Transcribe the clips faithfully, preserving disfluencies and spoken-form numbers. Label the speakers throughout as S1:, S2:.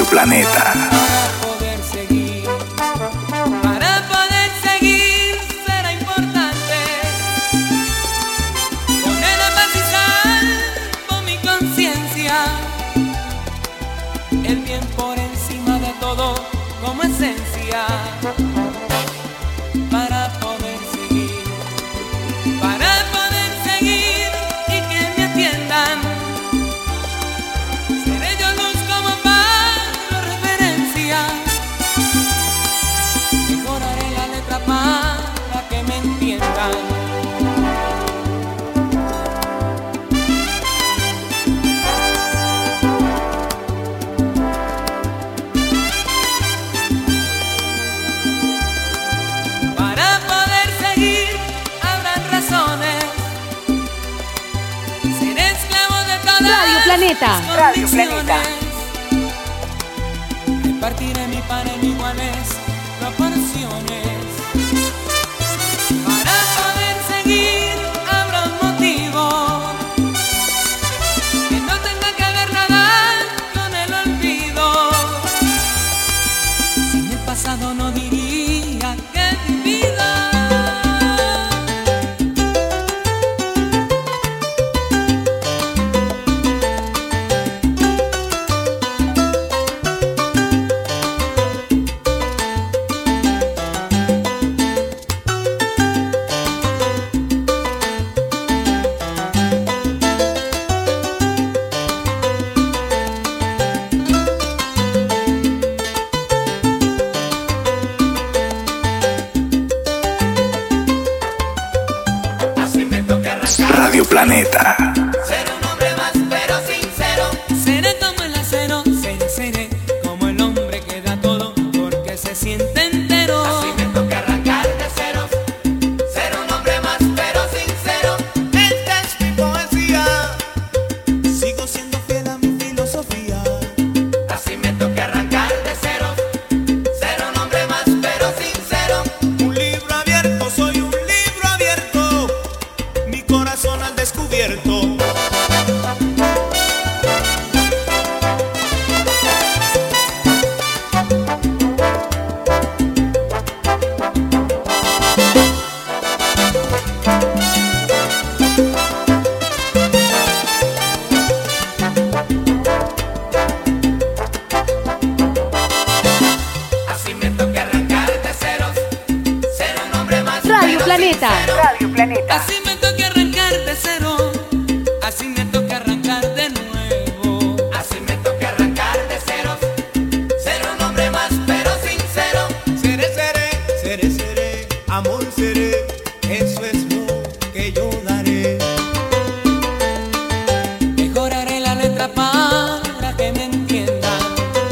S1: Planeta.
S2: Planeta.
S3: Radio Planeta.
S4: Repartiré mi pan en iguales proporciones. Para poder seguir habrá un motivo que no tenga que ver nada con el olvido. Sin el pasado no diría que he vivido.
S1: Radio Planeta.
S4: Ser un hombre más pero sincero. Seré como el acero. Seré, seré como el hombre que da todo porque se siente entero. Así me toca arrancar de ceros. Ser un hombre más pero sincero. Esta es mi poesía. Sigo siendo fiel a mi filosofía. Así me toca arrancar de ceros. Ser un hombre más pero sincero. Un libro abierto, soy un libro abierto. Mi corazón al descubierto. Así me toca arrancar de ceros. Ser un hombre más
S2: Radio Planeta.
S3: Radio Planeta.
S4: Así me toca arrancar de cero, así me toca arrancar de nuevo. Así me toca arrancar de cero, ser un hombre más pero sincero. Seré, seré, seré, seré, amor seré, eso es lo que yo daré. Mejoraré la letra para que me entiendan.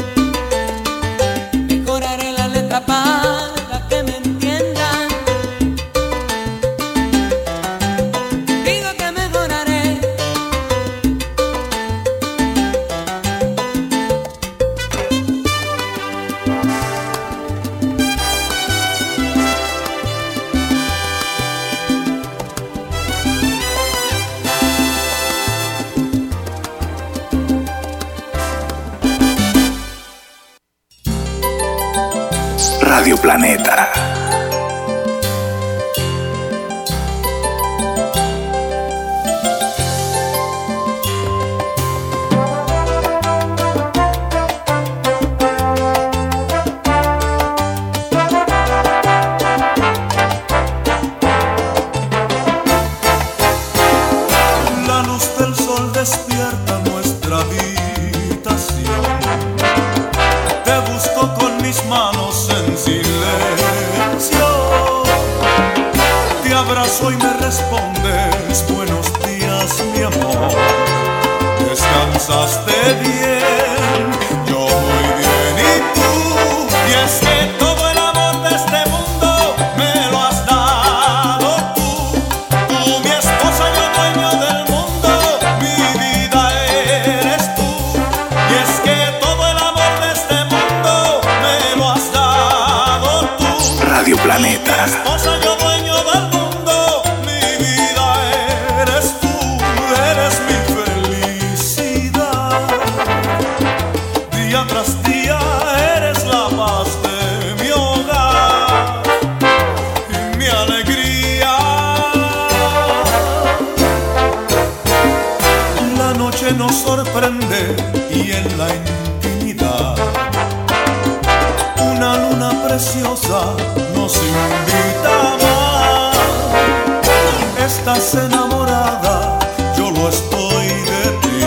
S4: Mejoraré la letra para que me entiendan. Digo que mejoraré.
S1: Radio Planeta.
S5: La luz del sol despierta nuestra habitación. Te busco con mis manos en silencio. Te abrazo y me respondes buenos días, mi amor. Descansaste bien, yo muy bien y tú. Y es que todo el amor de este mundo me lo has dado tú. Tú, mi esposa, yo dueño del mundo, mi vida eres tú. Y es que todo el amor de este mundo me lo has dado tú.
S1: Radio Planeta.
S5: Mi esposa, yo dueño del mundo, mi vida eres tú. Eres mi felicidad. Día tras día sorprende y en la intimidad una luna preciosa nos invita a amar. Estás enamorada, yo lo estoy de ti.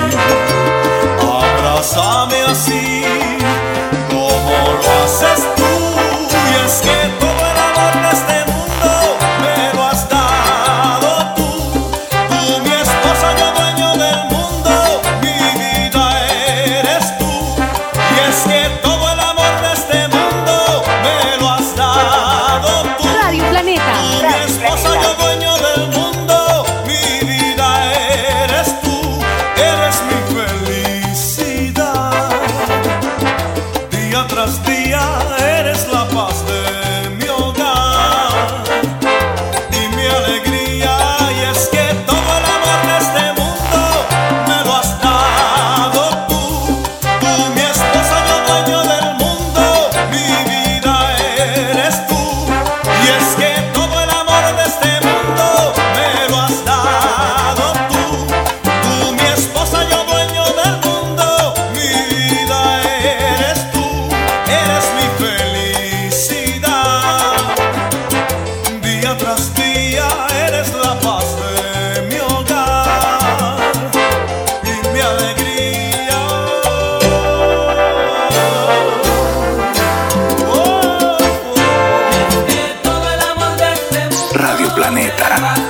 S5: Abrázame así como lo haces tú. Y es que todo el amor de este mundo me lo has dado tú. Tú mi esposa, yo dueño del mundo, mi vida eres tú. Y es que todo el amor de este mundo me lo has dado tú.
S2: Radio Planeta.
S5: Tú mi esposa, yo dueño del mundo, mi vida eres tú. Eres mi felicidad. Día tras día eres la paz de mi hogar y mi alegría. Y es que todo el amor de este mundo me lo has dado tú. Tú mi esposa, yo dueño del mundo, mi vida eres tú. Y es que todo el amor de este mundo me lo has dado tú. Tú mi esposa, yo dueño del mundo, mi vida eres tú. Eres mi felicidad. Día tras día eres la paz de mi hogar y mi alegría. Oh, oh.
S4: Todo el amor de este mundo
S1: Radio Planeta.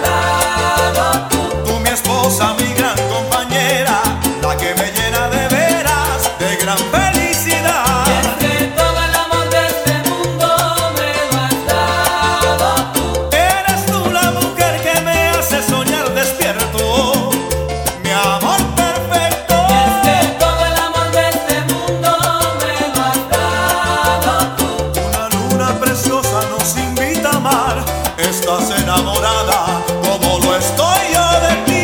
S5: Tú mi esposa, mi gran compañera, la que me llena de veras de gran felicidad.
S4: que todo el amor de este mundo me lo has dado tú.
S5: Eres tú la mujer que me hace soñar despierto, mi amor perfecto.
S4: Que todo el amor de este mundo me lo has dado tú.
S5: Una luna preciosa nos invita a amar. Estás enamorada como lo estoy yo de ti.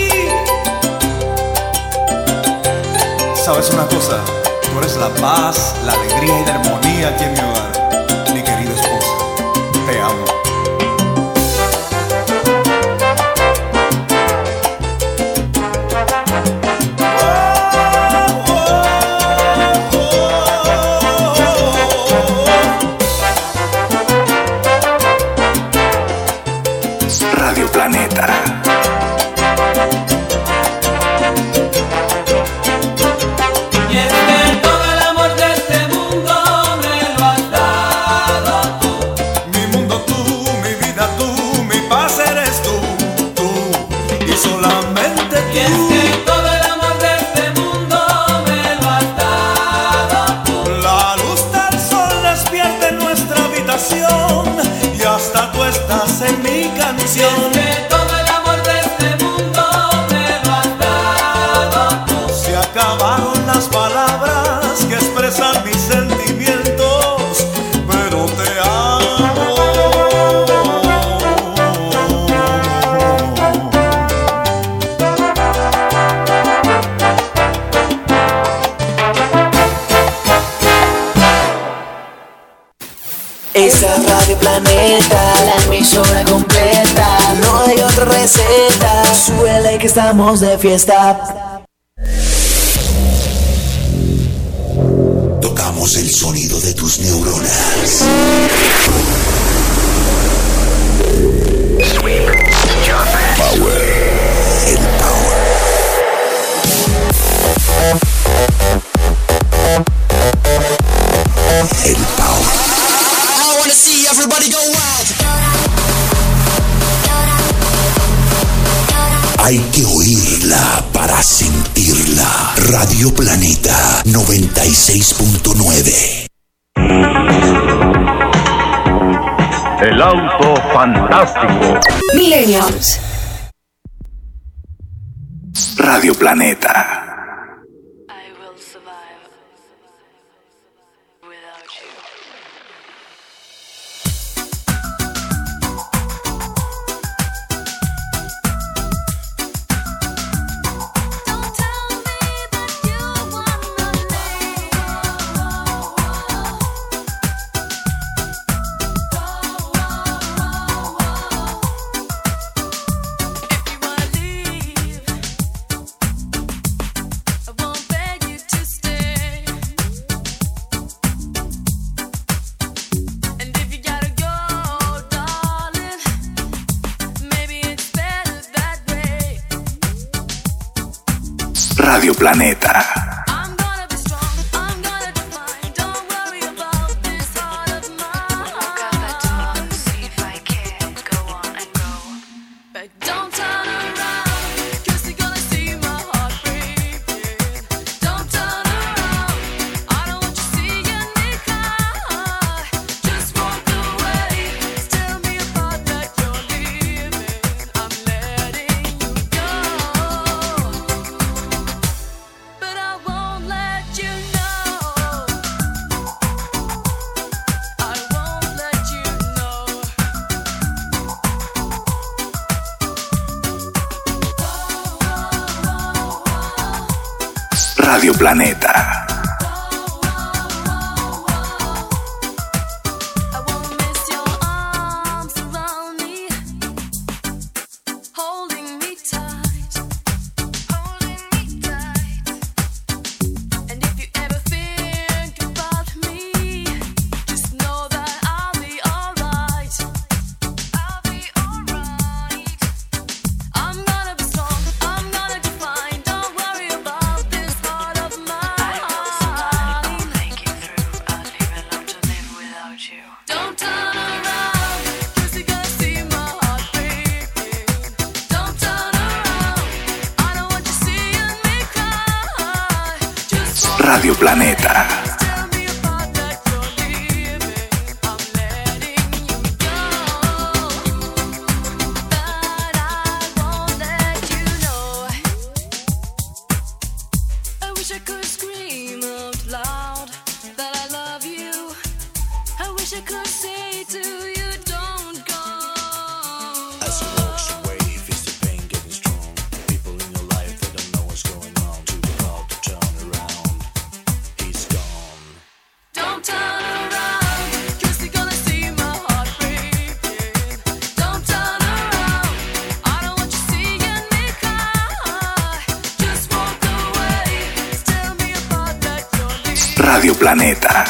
S6: ¿Sabes una cosa? Tú eres la paz, la alegría y la armonía aquí en mi hogar. Mi querida esposa, te amo.
S1: Radio Planeta.
S4: Y es que todo el amor de este mundo me lo has dado tú.
S5: Mi mundo tú, mi vida tú, mi paz eres tú, tú y solamente
S4: Y es
S5: tú.
S4: que todo el amor de este mundo me lo has dado tú.
S5: La luz del sol despierta en nuestra habitación y hasta tú estás en mi canción.
S4: Que todo el amor de este mundo me lo has dado tú.
S5: Se acabaron las palabras que expresan mis sentimientos, pero te amo.
S7: Esa Radio Planeta, la emisora completa. No hay otra receta. Súbele que estamos de fiesta.
S1: Tocamos el sonido de tus neuronas. Power. El power. El power. Hay que oírla para sentirla. Radio Planeta noventa y seis punto nueve.
S8: El auto fantástico.
S2: Millennials.
S1: Radio Planeta.
S9: I will survive without you. Don't tell me that you wanna leave. If you wanna leave.
S1: Radio Planeta. Radio Planeta. Radio Planeta. Radio Planeta.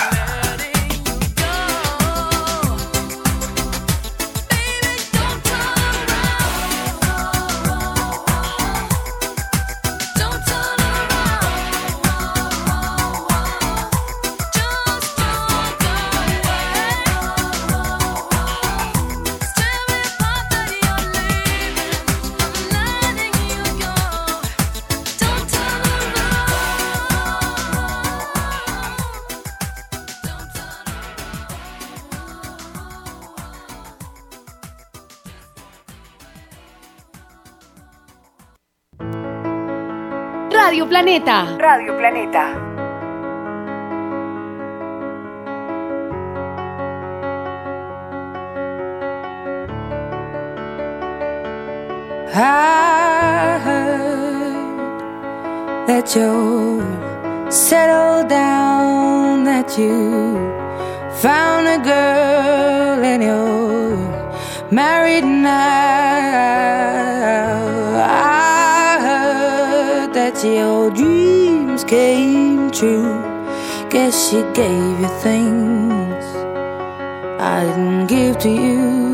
S2: Radio Planeta.
S3: Radio Planeta.
S10: I heard that you're settled down, that you found a girl and you're married now. I heard that your dreams came true. Guess she gave you things I didn't give to you.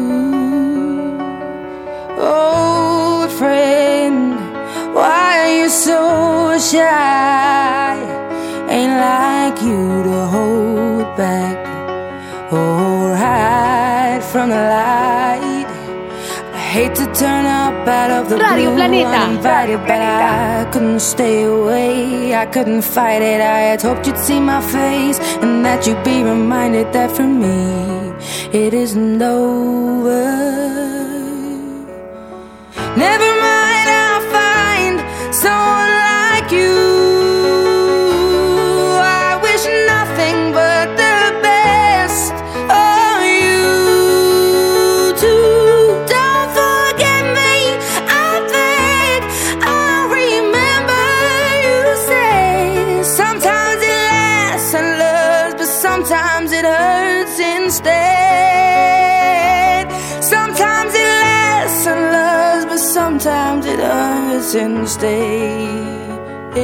S10: Old friend, why are you so shy? Ain't like you to hold back or hide from the light. I hate to turn up out of the
S2: Radio
S10: blue
S2: Planeta.
S10: uninvited, but I couldn't stay away. I couldn't fight it. I had hoped you'd see my face and that you'd be reminded that for me it isn't over. Never mind, I'll find someone like you. I wish nothing but the best of you too. Don't forget me, I beg. I remember you say sometimes it lasts and loves, but sometimes it hurts instead. Sometimes it lasts and loves, but sometimes it hurts instead.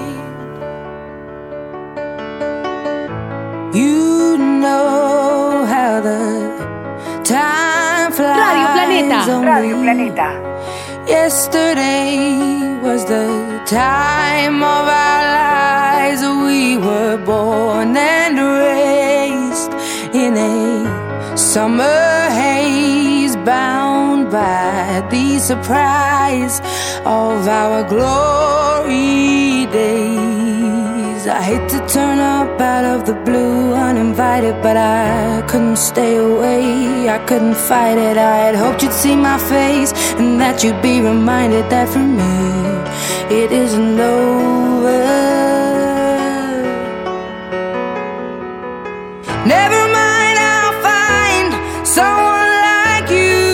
S10: You know how the time flies.
S2: Radio Planeta.
S10: only
S3: Radio Planeta.
S10: Yesterday was the time of our lives, we were born and raised in a summer haze, bound by the surprise of our glory days. I hate to turn up out of the blue uninvited, but I couldn't stay away, I couldn't fight it. I had hoped you'd see my face and that you'd be reminded that for me it isn't over. Never mind, I'll find someone like you.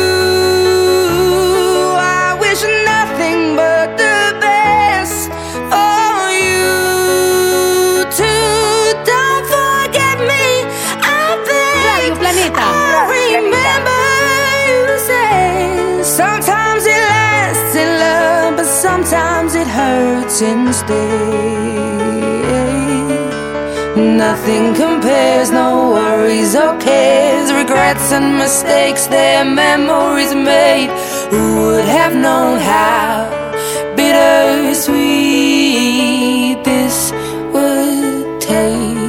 S10: I wish nothing but the best for you too. Don't forget me, I beg.
S2: Radio Planeta.
S10: I remember you say sometimes it lasts in love, but sometimes it hurts instead. Nothing compares, no worries or cares, regrets and mistakes, their memories made. Who would have known how bittersweet this would taste?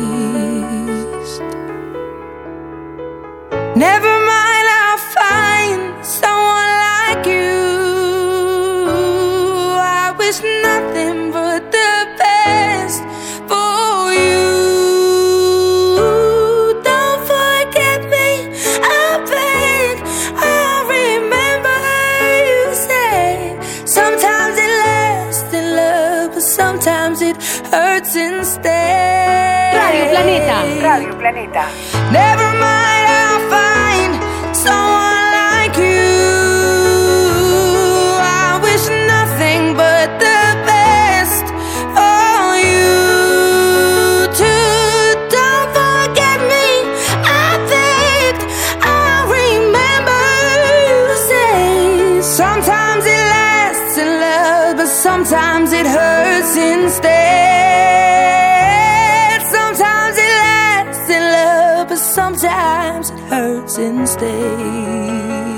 S10: Never mind, I'll find someone like you. I wish nothing but the best for you. Don't forget me, I beg. I remember you said sometimes it lasts in love, but sometimes it hurts instead.
S2: Radio Planeta.
S3: Radio Planeta.
S10: Never mind, I'll find someone like you. I wish nothing but the best for you too. Don't forget me, I begged. I remember you say sometimes it lasts in love, but sometimes it hurts instead. Sometimes it lasts in love, but sometimes it hurts instead.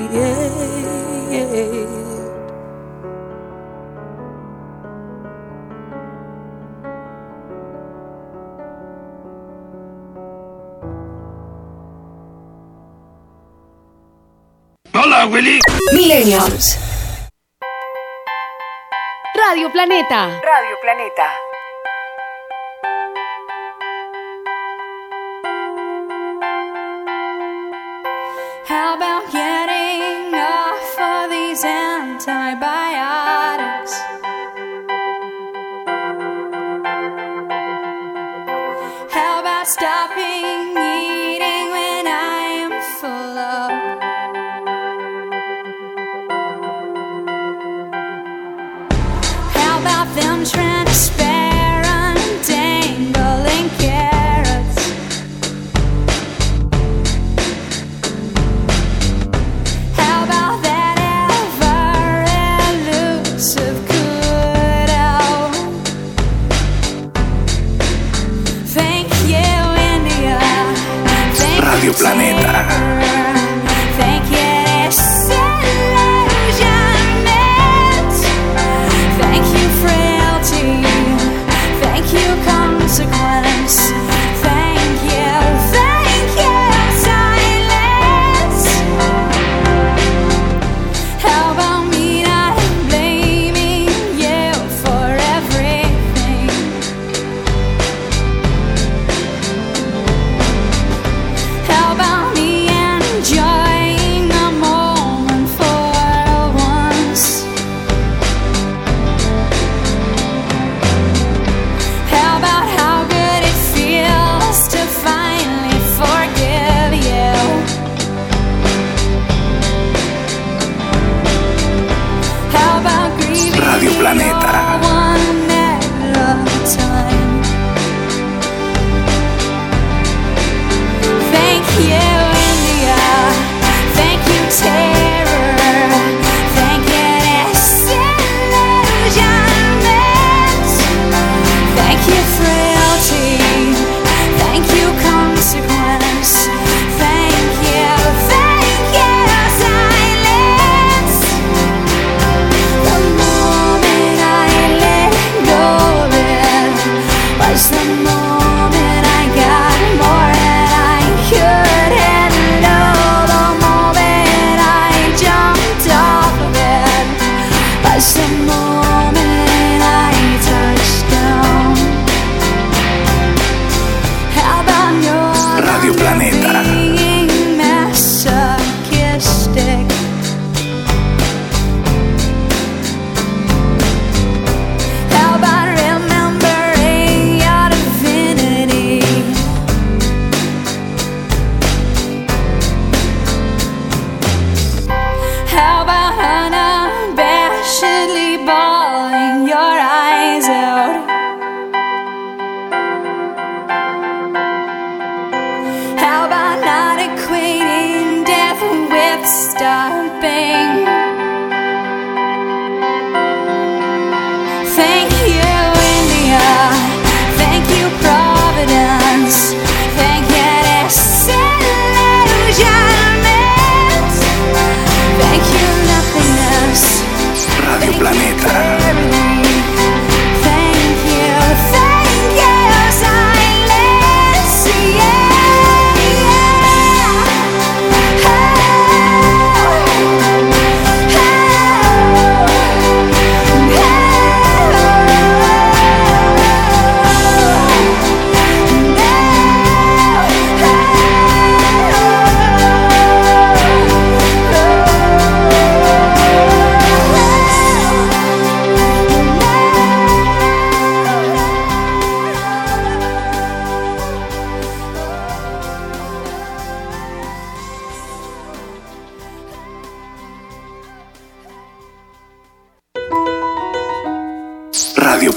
S8: Hola, Willy.
S2: Millennials. Radio Planeta.
S3: Radio Planeta.
S9: How about getting off of these antibiotics? How about stopping eating when I am full of? How about them transparent dangling carrots? How about that ever-elusive kudo? Thank you, India. Thank
S1: Radio
S9: you,
S1: Planeta.
S9: thank you, disillusionment. Thank you, frailty. Thank you, consequence. Thank you, thank you, silence. How about me not blaming you for everything? How about me and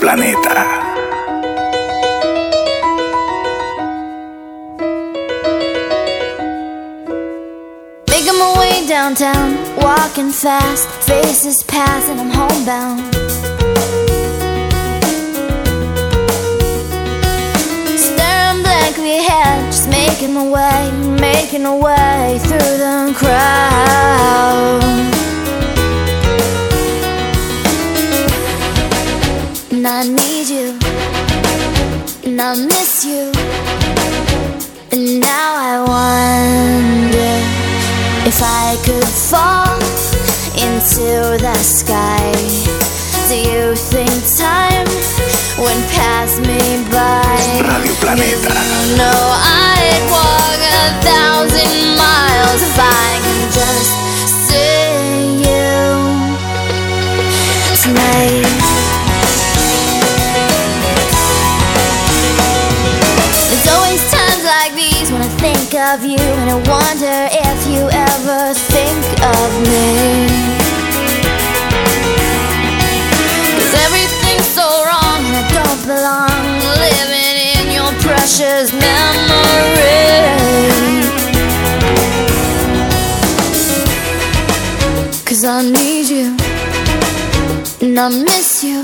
S1: Planeta.
S9: Making my way downtown, walking fast, faces pass and I'm homebound. Staring blankly ahead, just making my way, making my way through the crowd. And I need you, and I miss you, and now I wonder if I could fall into the sky. Do you think time would pass me by?
S1: Radio Planeta.
S9: You know I'd walk a thousand miles if I could just see you tonight. There's always times like these when I think of you, and I wonder if you ever think of me. 'Cause everything's so wrong and I don't belong, living in your precious memory. 'Cause I need you and I miss you.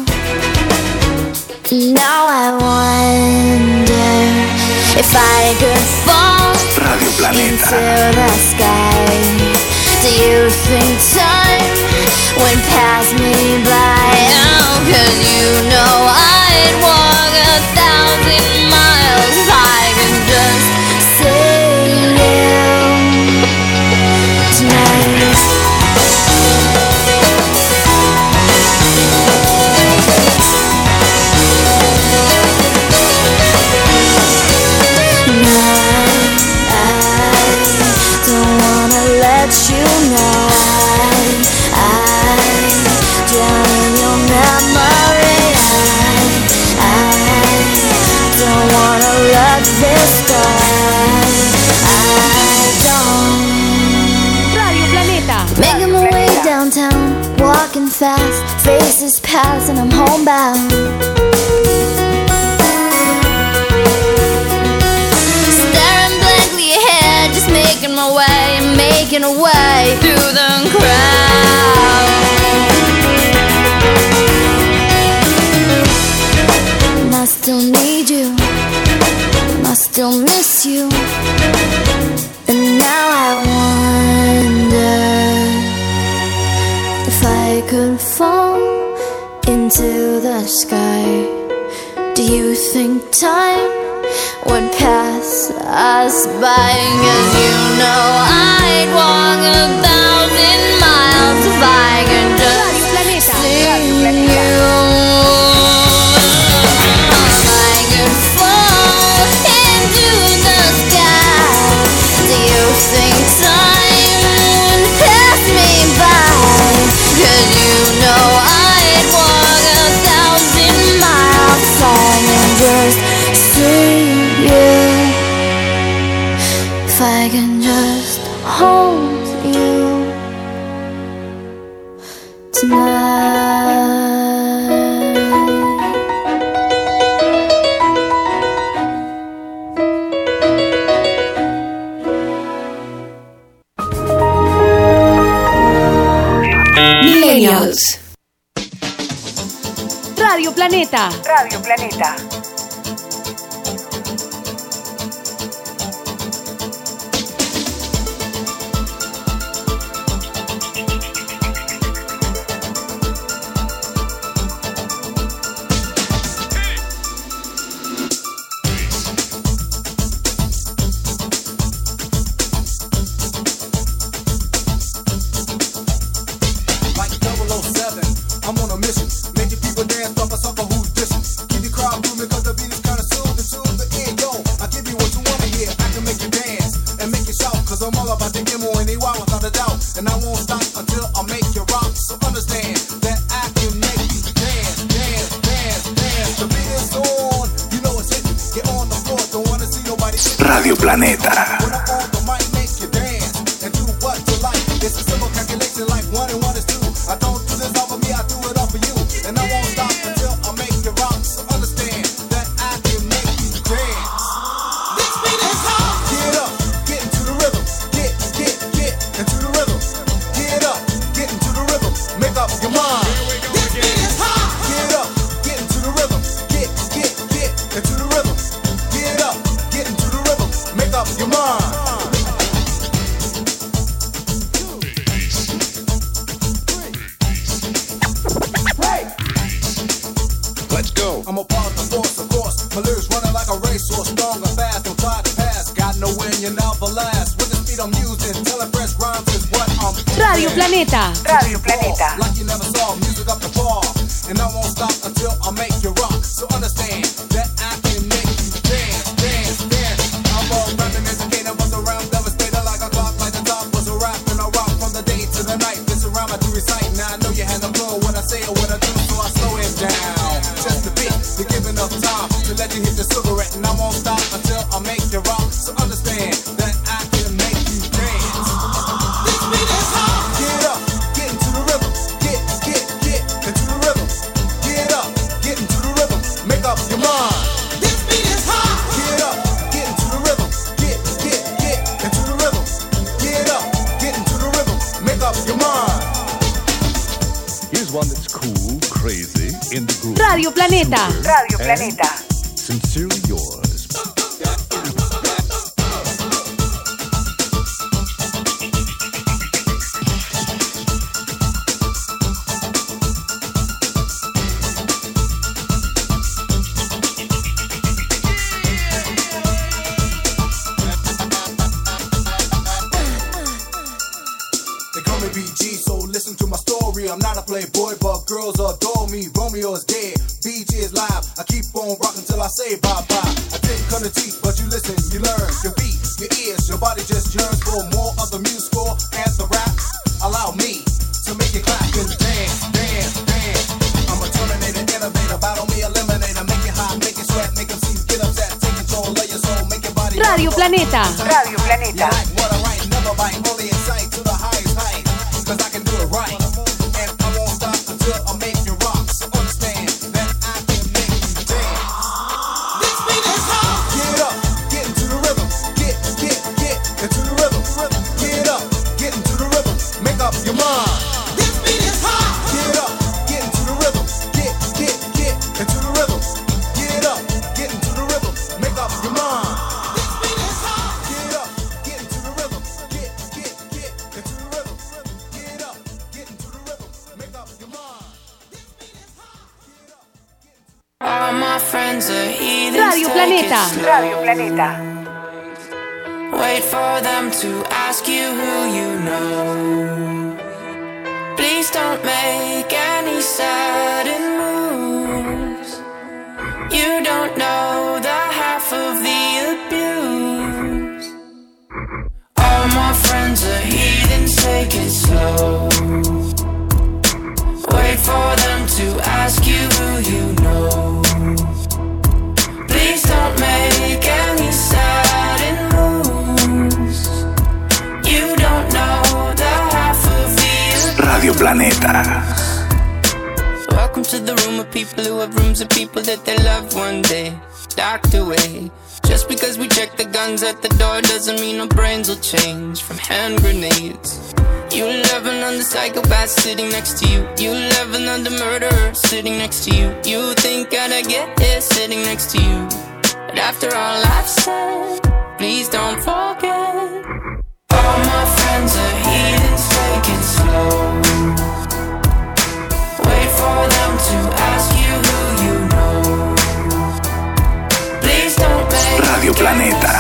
S9: Now I wonder if I could fall into the sky. Do you think time would pass me by? Oh, 'cause you know I'd walk a thousand miles if I could just see you tonight. You know I, I drown in your memory. I, I don't wanna let this go. I don't.
S2: Radio Planeta.
S9: Making my way downtown, walking fast, faces pass and I'm homebound. Staring blankly ahead, just making my way, making a way through the crowd. And I still need you, and I still miss you. And now I wonder if I could fall into the sky. Do you think time would pass us by? 'Cause you know I'd walk a thousand miles if I could just see you. If I could fall into the sky, do you think time would pass me by? 'Cause you know I'd walk a thousand miles if I could just see you. If I can just hold you tonight.
S2: Millennials. Radio Planeta.
S3: Radio Planeta.
S1: Radio Planeta.
S5: I don't do this all for me, I do it all for you. And I won't stop until I make you rock.
S2: Radio Planeta.
S3: Radio Planeta.
S5: Like you never saw, music up the bar. And I won't stop until I make you rock. So understand that I can make you dance, dance, dance. I'm all rapping, educated, was around, devastated like a clock, like the top was a rap. And I rock from the day to the night. This around I do recite. Now I know you had no clue what I say or what I do, so I slow it down. Just a bit to give enough time to let you hit the cigarette. And I won't stop until I make you rock. So understand that I can make you dance. This beat is hot. Get up, get into the rhythm. Get, get, get into the rhythm. Get up, get into the rhythm. Make up your mind. This beat is hot. Get up, get into the rhythm. Get, get, get into the rhythm. Get up, get into the rhythm. Make up your mind.
S11: Here's one that's cool, crazy, in the groove.
S2: Radio Planeta.
S3: Radio Planeta.
S11: Sincerely yours.
S5: I'm not a playboy, but girls adore me. Romeo is dead, B G is live. I keep on rocking till I say bye-bye. I didn't cut the teeth, but you listen, you learn. Your feet, your ears, your body just yearns for more of the musical and the rap. Allow me to make it clap and dance, dance, dance. I'm a terminator, innovator, battle me, eliminator. Make it hot, make it sweat, make them see, get upset. Take control of your soul, make your body.
S2: Radio Planeta.
S3: Radio Planeta.
S5: You like what I write, never bite, only excite to the highest height. Cause I can do it right.
S2: Radio Planeta.
S3: Radio Planeta.
S10: Wait for them to ask you who you know. Please don't make any sudden moves. You don't know the half of the abuse. All my friends are heathens, take it slow. Wait for them to ask you who you know. Please don't make any sudden moves. You don't know the half of the
S1: Radio Planeta.
S10: Welcome to the room of people who have rooms of people that they love one day docked away. Just because we check the guns at the door doesn't mean our brains will change from hand grenades. You loving on the psychopath sitting next to you. You loving on the murderer sitting next to you. You think I'd get here sitting next to you. But after all I've said, please don't forget. All my friends are heathens, take it slow. Wait for them to ask you who you know. Please don't make
S1: Radio Planeta.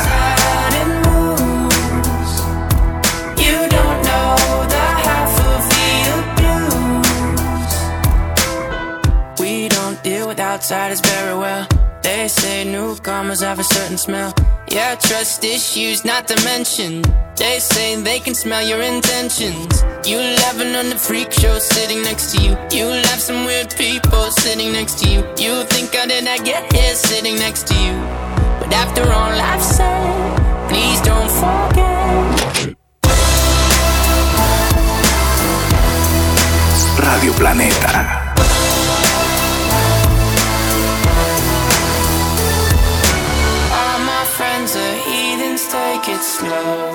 S10: Outsiders very well. They say newcomers have a certain smell. Yeah, trust issues not to mention. They say they can smell your intentions. You laughing on the freak show sitting next to you. You laugh some weird people sitting next to you. You think how did I get here sitting next to you? But after all I've said, please don't forget.
S1: Radio Planeta.
S10: Take it slow.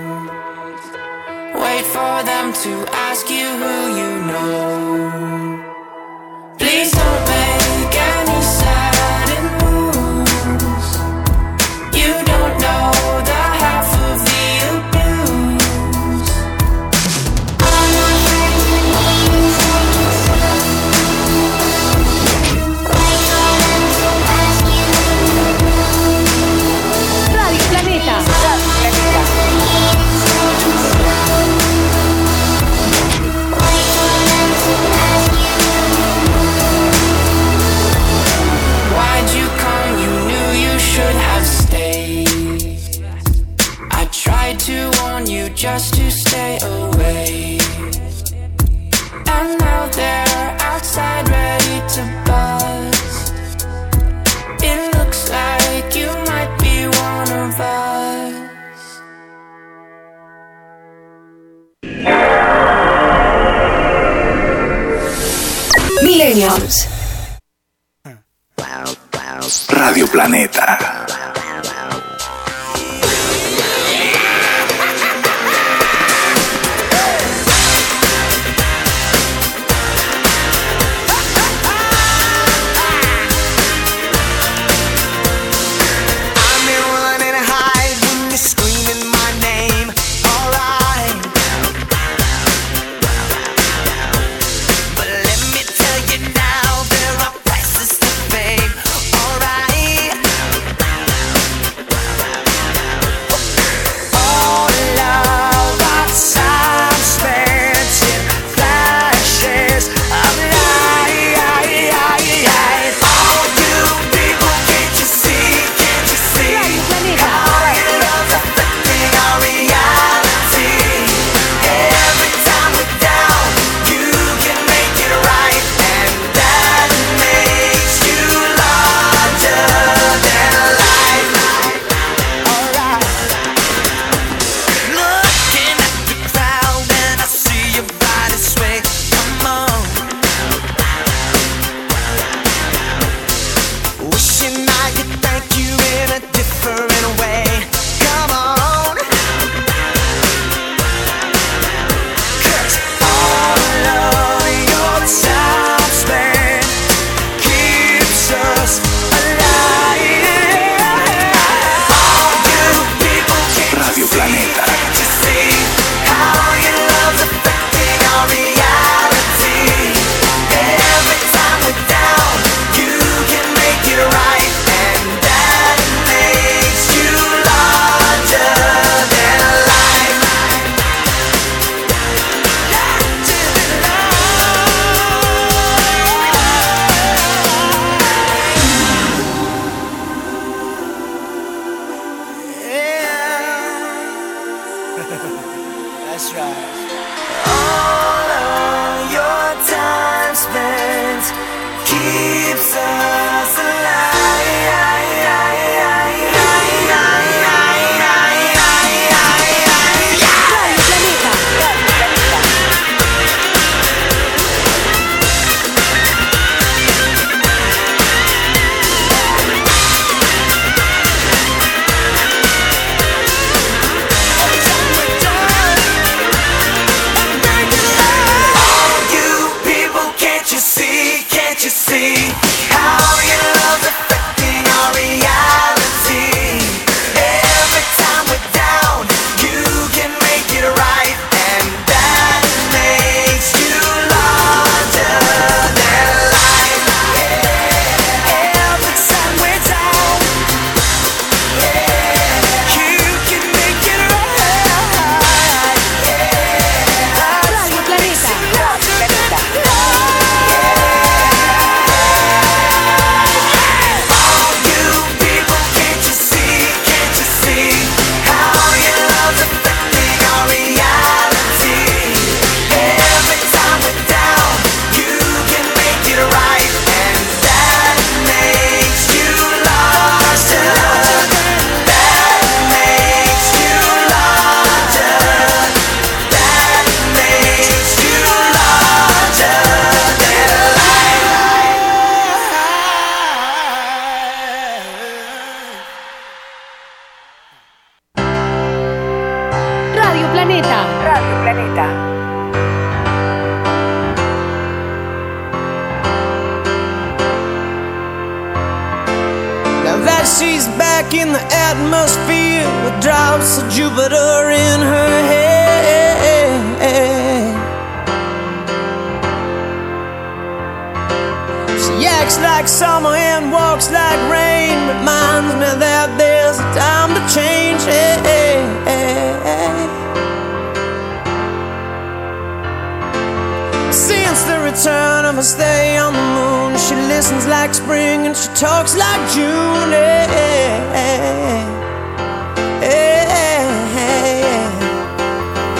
S10: Wait for them to ask you who you know. Please don't make any sudden moves. You don't know the half of the abuse. I'm not ready. Wait for them to ask you.
S2: Radio Planeta.
S10: us to stay away. And now they're outside ready to bust. It looks like you might be one of us.
S2: Millennials.
S1: Radio Planeta.
S12: She's back in the atmosphere with drops of Jupiter in her head. She acts like summer and walks like rain. Reminds me that there's a time to change. Since the return of her stay on the moon, she listens like spring and she talks like June. Hey, hey, hey, hey.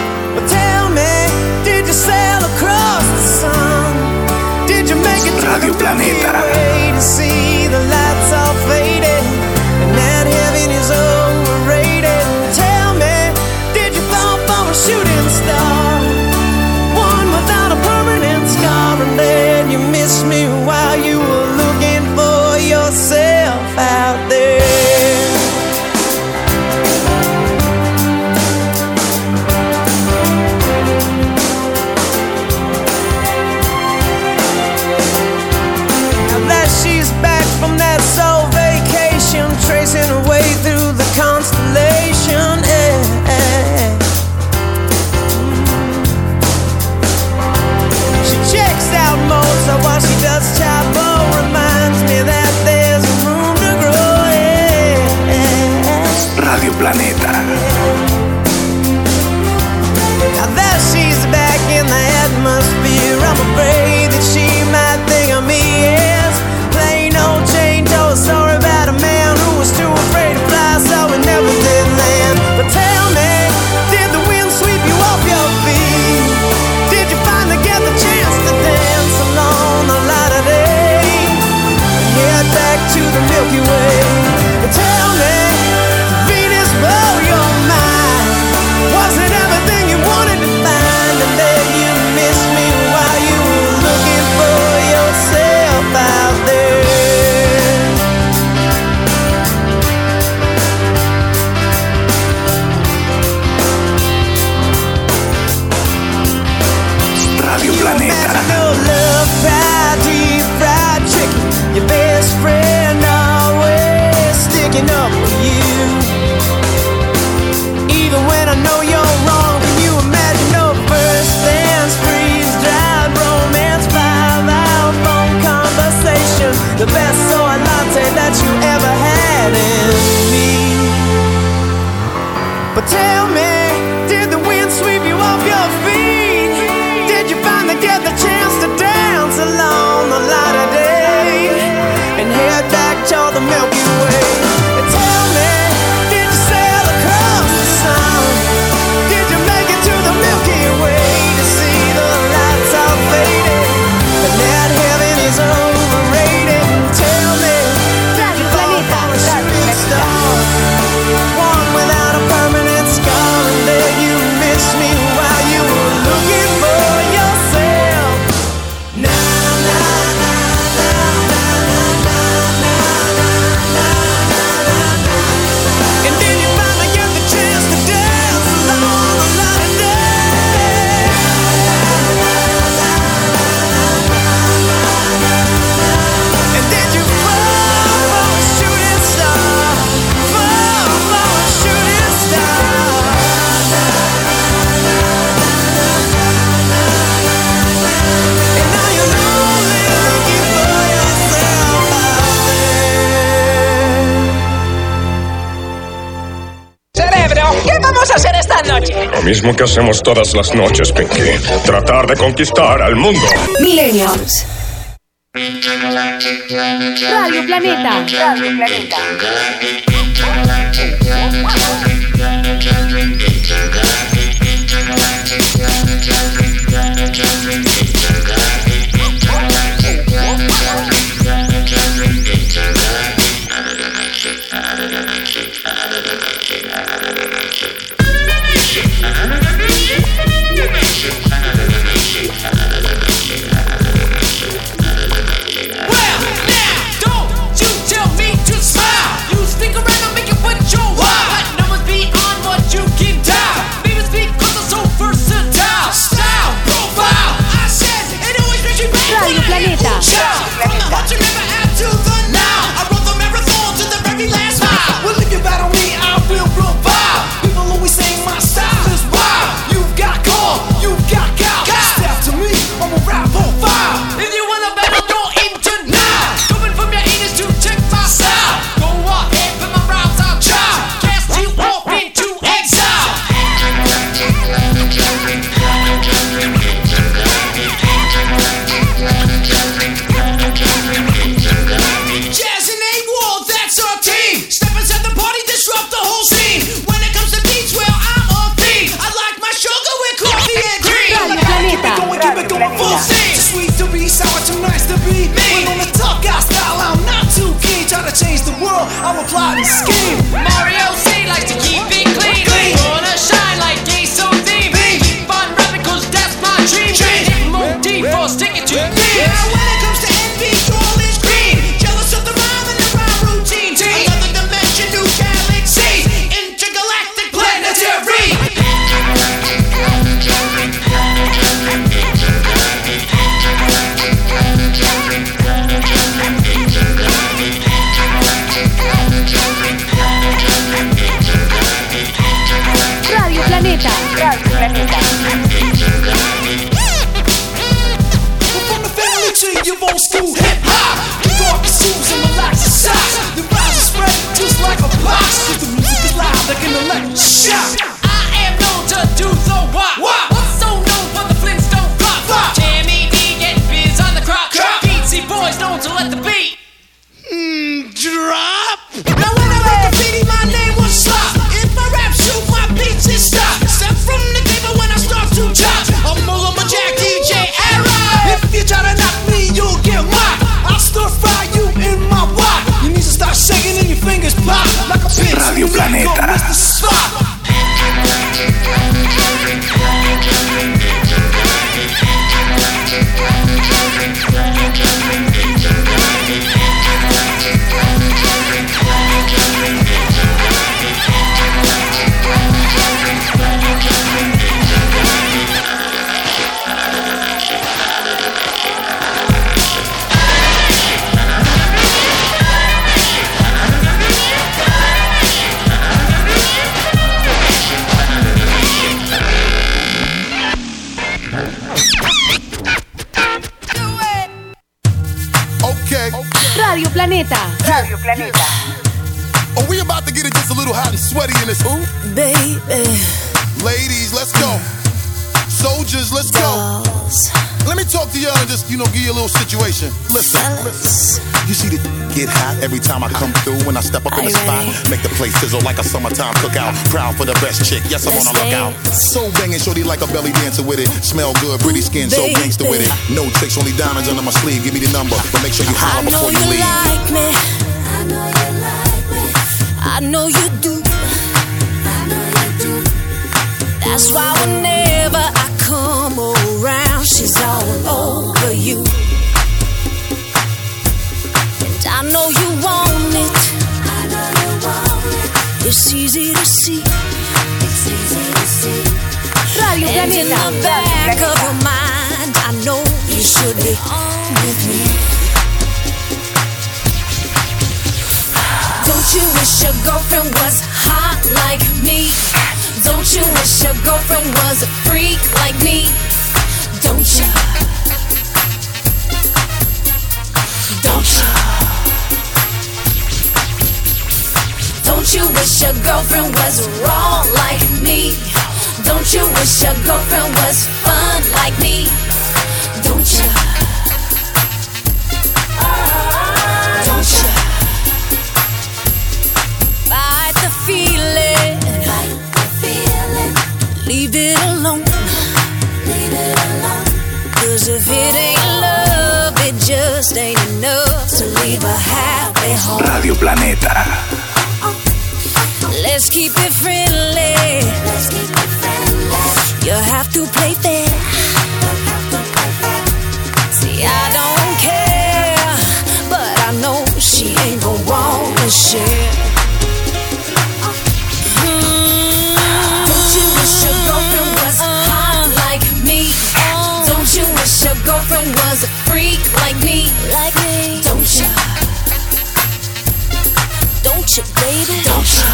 S1: Radio Planeta. Planeta. Now that she's back in the atmosphere, I'm afraid that she might think of me as plain old Jane Doe. Sorry about a man who was too afraid to fly, so we never did land. But tell me, did the wind sweep you off your feet? Did you finally get the chance to dance along the light of day and head back to the Milky Way? But tell me, blow your mind. Was it everything you wanted to find? And then you missed me while you were looking for yourself out there. Radio Planeta. No love, fried, deep fried chicken. Your best friend always sticking up for you. Even when I know you're wrong, can you imagine no first dance, freeze-dried romance, five-hour phone conversation, the best soy latte that you ever had in me? But tell me, did the wind sweep you off your feet? Did you finally get the chance to dance along the light of day and head back toward the Milky Way? And tell me, did you sail across the sun? Did you make it to the Milky Way to see the lights all faded and that heaven is overrated? Tell me, did you fall for a shooting star, one without a permanent scar, and then you missed me while you were looking for yourself? Na na na na na na na na na na na. And then you finally get the chance to dance along the light of day. And then you fall for a shooting star, fall for a shooting star. And now you're lonely looking for yourself out there.
S13: Cerebro, ¿qué vamos a hacer esta noche?
S14: Lo mismo que hacemos todas las noches, Pinky. Tratar de conquistar al mundo.
S2: Millennials. Radio Planeta.
S3: Radio Planeta.
S4: Well, now, don't you tell me to smile. You stick around and make it what you
S12: plot and scheme.
S4: Mario C likes to keep it clean.
S12: Clean.
S4: Wanna shine like Ace on theme. Keep on rapping cause that's my dream.
S12: Dream.
S4: More deep for sticking to me.
S12: Now when it comes to envy, all is green. Jealous of the rhyme and the rhyme routine. Another dimension, new galaxy. Intergalactic planetary.
S2: Radio Planeta.
S3: Radio Planeta.
S12: From the family to your old school hip hop. The darkest shoes and relaxed socks. The rise is spread just like a box. Cause the music is loud like an electric shock.
S4: I am known to do the wop.
S12: Wop.
S4: So known for the Flintstone flop.
S12: Flop.
S4: Jamie D get biz on the crop.
S12: Crop.
S4: Beatsy boys known to let the beat.
S12: Mm, drop. Now when I make graffiti, my name was Slop. If I rap, shoot my beats and stop. Step from the table when I start to chop. I'm all on my Jack D J era. If you try to knock me, you'll get mocked. I'll stir fry you in my wok. Your knees will start shaking and your fingers pop like a pin.
S15: Radio Planeta.
S12: Miss the spot.
S2: Radio Planeta.
S3: Radio Planeta.
S16: Are we about to get it just a little hot and sweaty in this hoop?
S10: Baby.
S16: Ladies, let's go. Soldiers, let's go. Let me talk to y'all and just, you know, give you a little situation. Listen, listen. You see the get hot every time I come through. When I step up in the spot, make the place sizzle like a summertime cookout. Proud for the best chick, yes, I'm on a lookout. So banging, shorty like a belly dancer with it. Smell good, pretty skin, so gangster with it. No tricks, only diamonds under my sleeve. Give me the number, but make sure you holler before you leave.
S10: Like me. I know you like me. I know you do. I know you do. That's why whenever I come around, she's all over you. And I know you want it. I know you want it. It's easy to see. It's easy to see.
S2: Radio
S10: And in
S2: Planeta.
S10: the back of your mind, I know you should be on with me. Don't you wish your girlfriend was hot like me? Don't you wish your girlfriend was a freak like me? Don't you? Don't you? Don't you wish your girlfriend was raw like me? Don't you wish your girlfriend was fun like me? Don't you? Don't you? Fight the feeling. Fight the feeling. Leave it alone. Leave it alone. Cause if it ain't love, it just ain't enough to leave a happy home.
S15: Radio Planeta.
S10: Let's keep it friendly. Let's keep it friendly. You have to play fair. See, I don't care, but I know she ain't gon' wanna share. Don't you wish your girlfriend was hot like me? Don't you wish your girlfriend was a freak like me? Like me? Don't you? Don't you, baby? Don't you?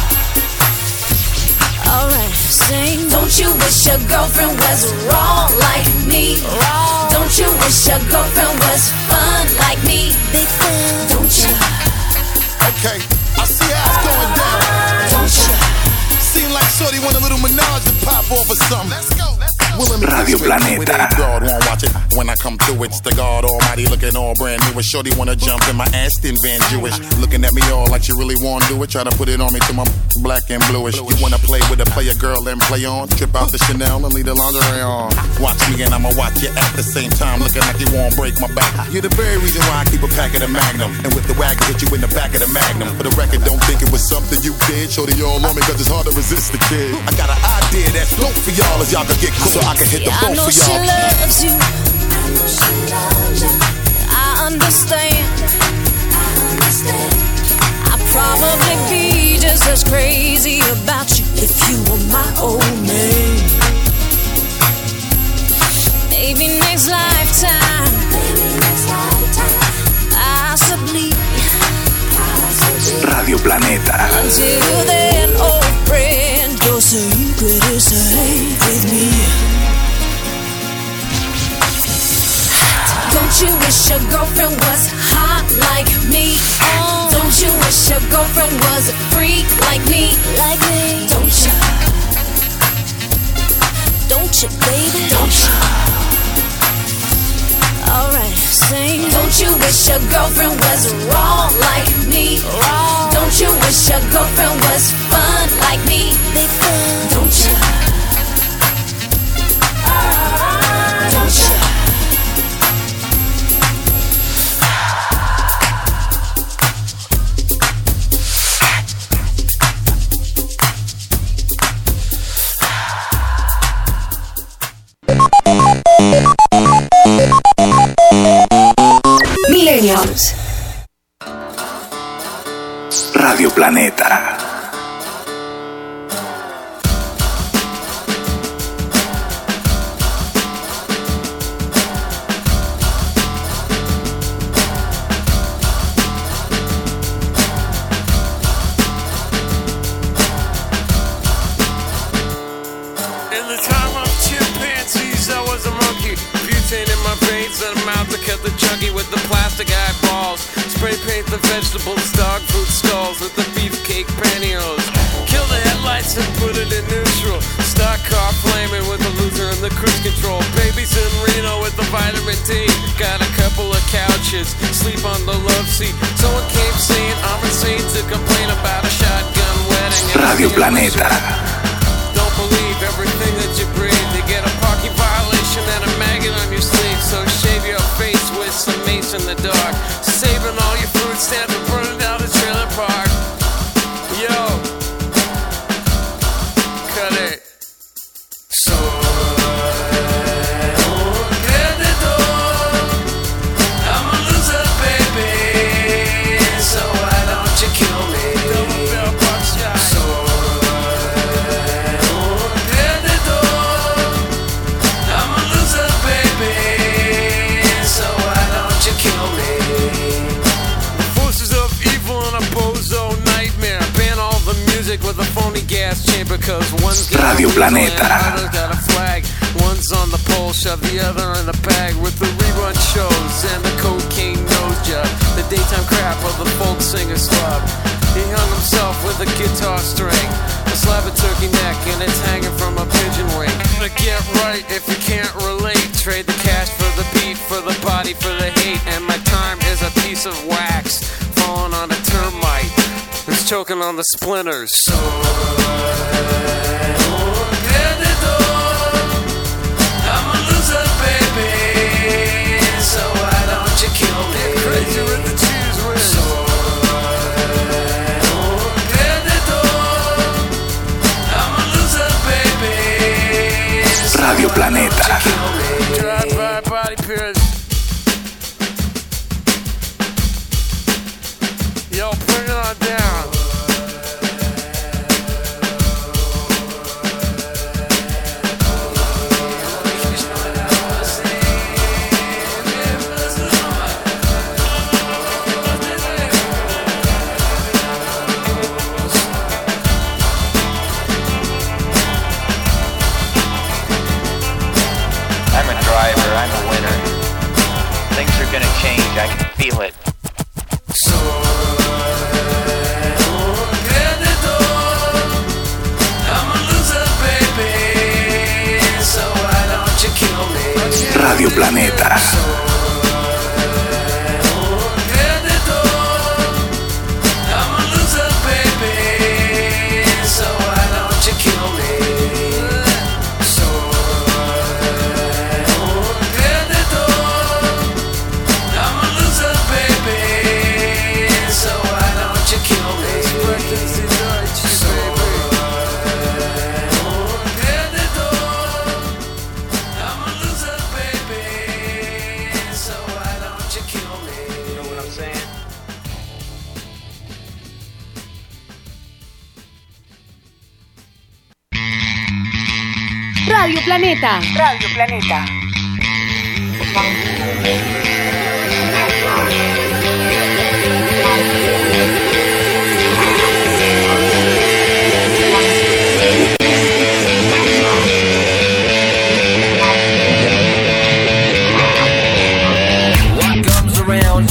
S10: Alright, sing. Don't you wish your girlfriend was raw like me? Raw. Don't you wish your girlfriend was fun like me? Big fan. Don't you?
S16: Okay, I see how it's going down.
S10: Don't you?
S16: Seem like shorty want a little menage to pop off or something. Let's go, let's go. Well, let me
S15: Radio Planeta.
S16: God won't watch it when I come through. It's the God Almighty looking all brand new. And shorty wanna jump in my Aston Van Jewish, looking at me all like she really wanna do it. Try to put it on me till my black and bluish. You wanna play with a player girl and play on? Trip out the Chanel and leave the lingerie on. Watch me and I'ma watch you at the same time, looking like you won't break my back. You're the very reason why I keep a pack of the Magnum, and with the wagon hit you in the back of the Magnum. For the record, don't think it was something you did. Shorty all on me cause it's hard to resist the kid. I got an idea that's dope for y'all as y'all can get cool, so I can hit the phone for y'all.
S9: I know she loves you. I know she loves you. I understand. I understand. I'd probably be just as crazy about you if you were my old man. Maybe next lifetime. Maybe next lifetime. Possibly.
S15: Radio Planeta.
S9: Until then, old friend, your secret is safe with me. Don't you wish your girlfriend was hot like me? Oh. Don't you wish your girlfriend was a freak like me? Like me? Don't you? Don't you, baby? Don't you? Alright, sing. Don't you wish your girlfriend was raw like me? Raw. Don't you wish your girlfriend was fun like me? Big fun. Don't you? Don't you?
S2: Millennials.
S15: Radio Planeta.
S17: In the time of chimpanzees, I was a monkey. Butane in my veins and a mouth to cut the chunky with the plastic eyeballs. Spray paint the vegetables, dog food skulls with the beefcake pantyhose. Kill the headlights and put it in neutral. Stock car flaming with the loser and the cruise control. Babies in Reno with the vitamin D. Got a couple of couches, sleep on the love seat. Someone came saying I'm insane to complain about a shotgun wedding.
S15: Radio Planeta.
S17: Don't believe everything that you breathe. You get a parking violation and a maggot on your sleeve. So shave your face with some mace in the dark. Saving all your food stamps and burning down the trailer park. Yo, cut it. So I'm a loser, baby. So why don't you kill me? Double bell box shot. So I'm a loser, baby. So why don't you kill me? The forces of evil and a bozo nightmare. Ban all the music with a phony gas chamber, cause one's got
S15: Radio
S17: a wheel and
S15: Planeta.
S17: other's got a flag. One's on the pole, shove the other in the bag with the rerun shows and the cocaine nose job. The daytime crap of the folk singer's club. He hung himself with a guitar string, a slab of turkey neck, and it's hanging from a pigeon wing. But get right if you can't relate. Trade the cash for the beat, for the body, for the hate. And my time is a piece of wax falling on a termite who's choking on the splinters. So I'm a loser, baby. So why don't you kill me? Get crazy with the cheese whiz. So I'm a loser, baby.
S15: Radio Planeta.
S17: Drive by body pierce. Yo, bring it on down.
S18: I'm a driver, I'm a winner. Things are gonna change, I can feel it.
S17: I'm a loser, baby. So why
S15: Radio Planeta.
S2: Radio Planeta.
S3: Radio Planeta.
S4: What comes around?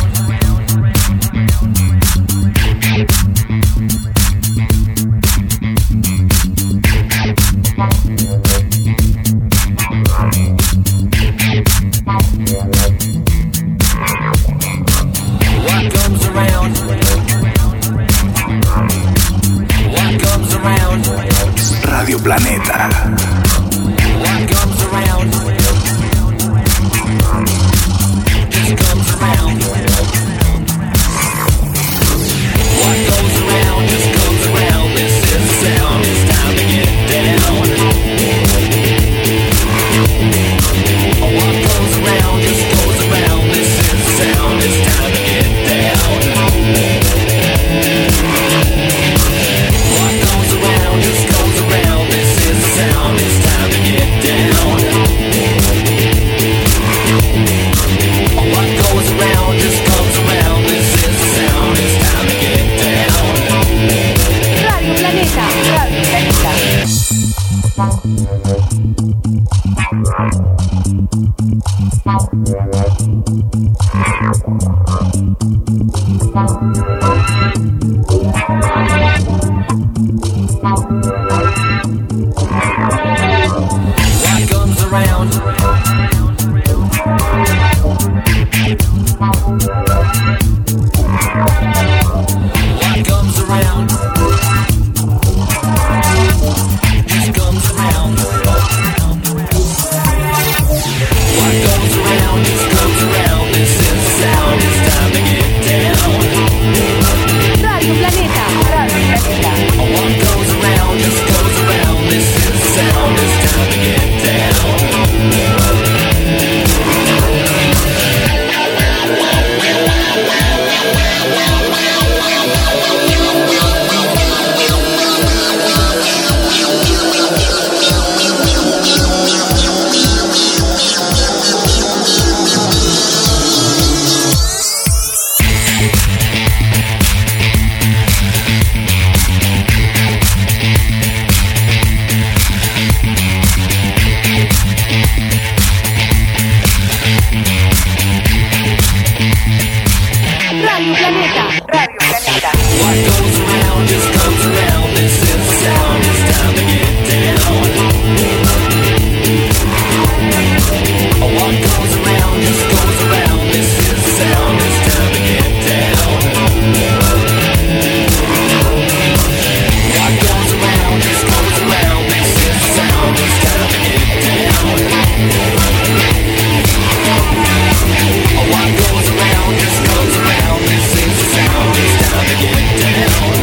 S15: Radio Planeta.
S4: What comes around? Just comes around. What goes around just comes around. This is the sound. It's time to get down. What goes around just goes around. This is the sound. It's time to get down. What goes around just goes around. This is the sound. It's time to get down. What goes around just comes around. This is the sound. It's time to get down.
S2: Radio Planeta.
S3: Radio Planeta.
S4: What comes around? What comes around? Just comes around. What goes around just comes around. This is the sound. It's time to get down.
S2: Radio Planeta.
S3: Radio Planeta.
S4: What goes around just goes around. This is the sound. It's time to get down.
S2: Radio Planeta.
S3: Radio Planeta.
S4: What goes around just comes around. This is the sound. It's time to get down. What goes around just goes around. This is the sound. It's time to get down. What goes around just goes around. This is the sound. It's time to get down. What goes around just comes around. This is the sound. It's time to get down.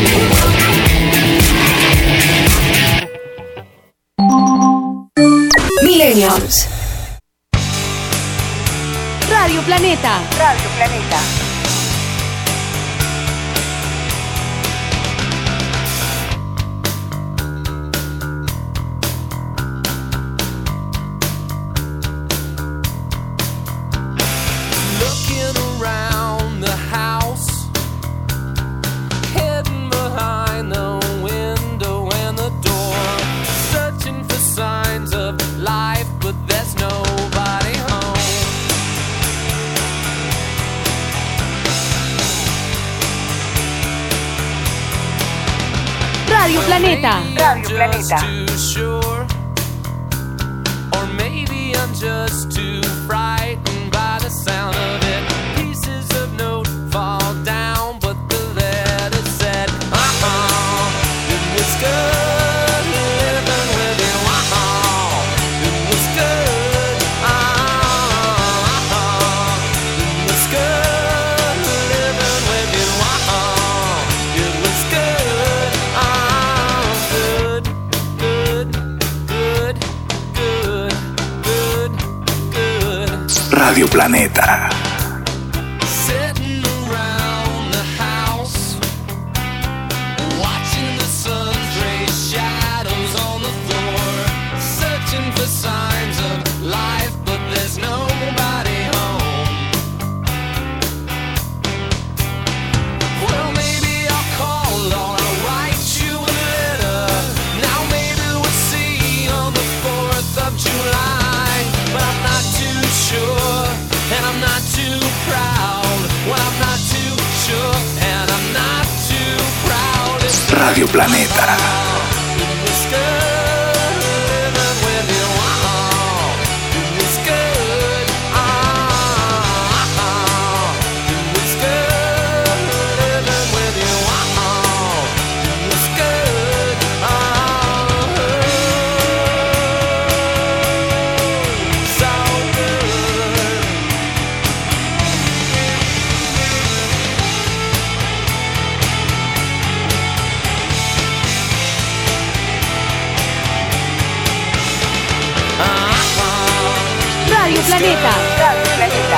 S2: Millennials. Radio Planeta.
S3: Radio Planeta.
S4: Looking around the house, hidden behind the window and the door, searching for signs of life, but there's nobody home.
S2: Radio Planeta.
S3: Radio Planeta.
S4: Too sure, or maybe I'm just too frightened by the sound of it. Pieces of note fall down, but the letter said, uh-uh, it was good living with you, uh-uh, it was good, uh-uh, it was good living with you, uh-uh, it was good, uh-uh, good, good, good, good, good, good.
S15: Radio Planeta.
S4: Sitting around the house, watching the sun's gray shadows on the floor, searching for signs of life, but there's nobody home. Well, maybe I'll call or I'll write you a letter. Now maybe we'll see on the fourth of July, but I'm not too sure, and I'm not too proud. Well, I'm not too sure, and I'm not too proud. It's
S15: Radio Planeta.
S4: it was good living with you, uh-uh. It was good, uh-uh. It was good living with you, uh-uh. It was good, uh-uh. So good.
S2: Radio Planeta.
S3: Radio Planeta.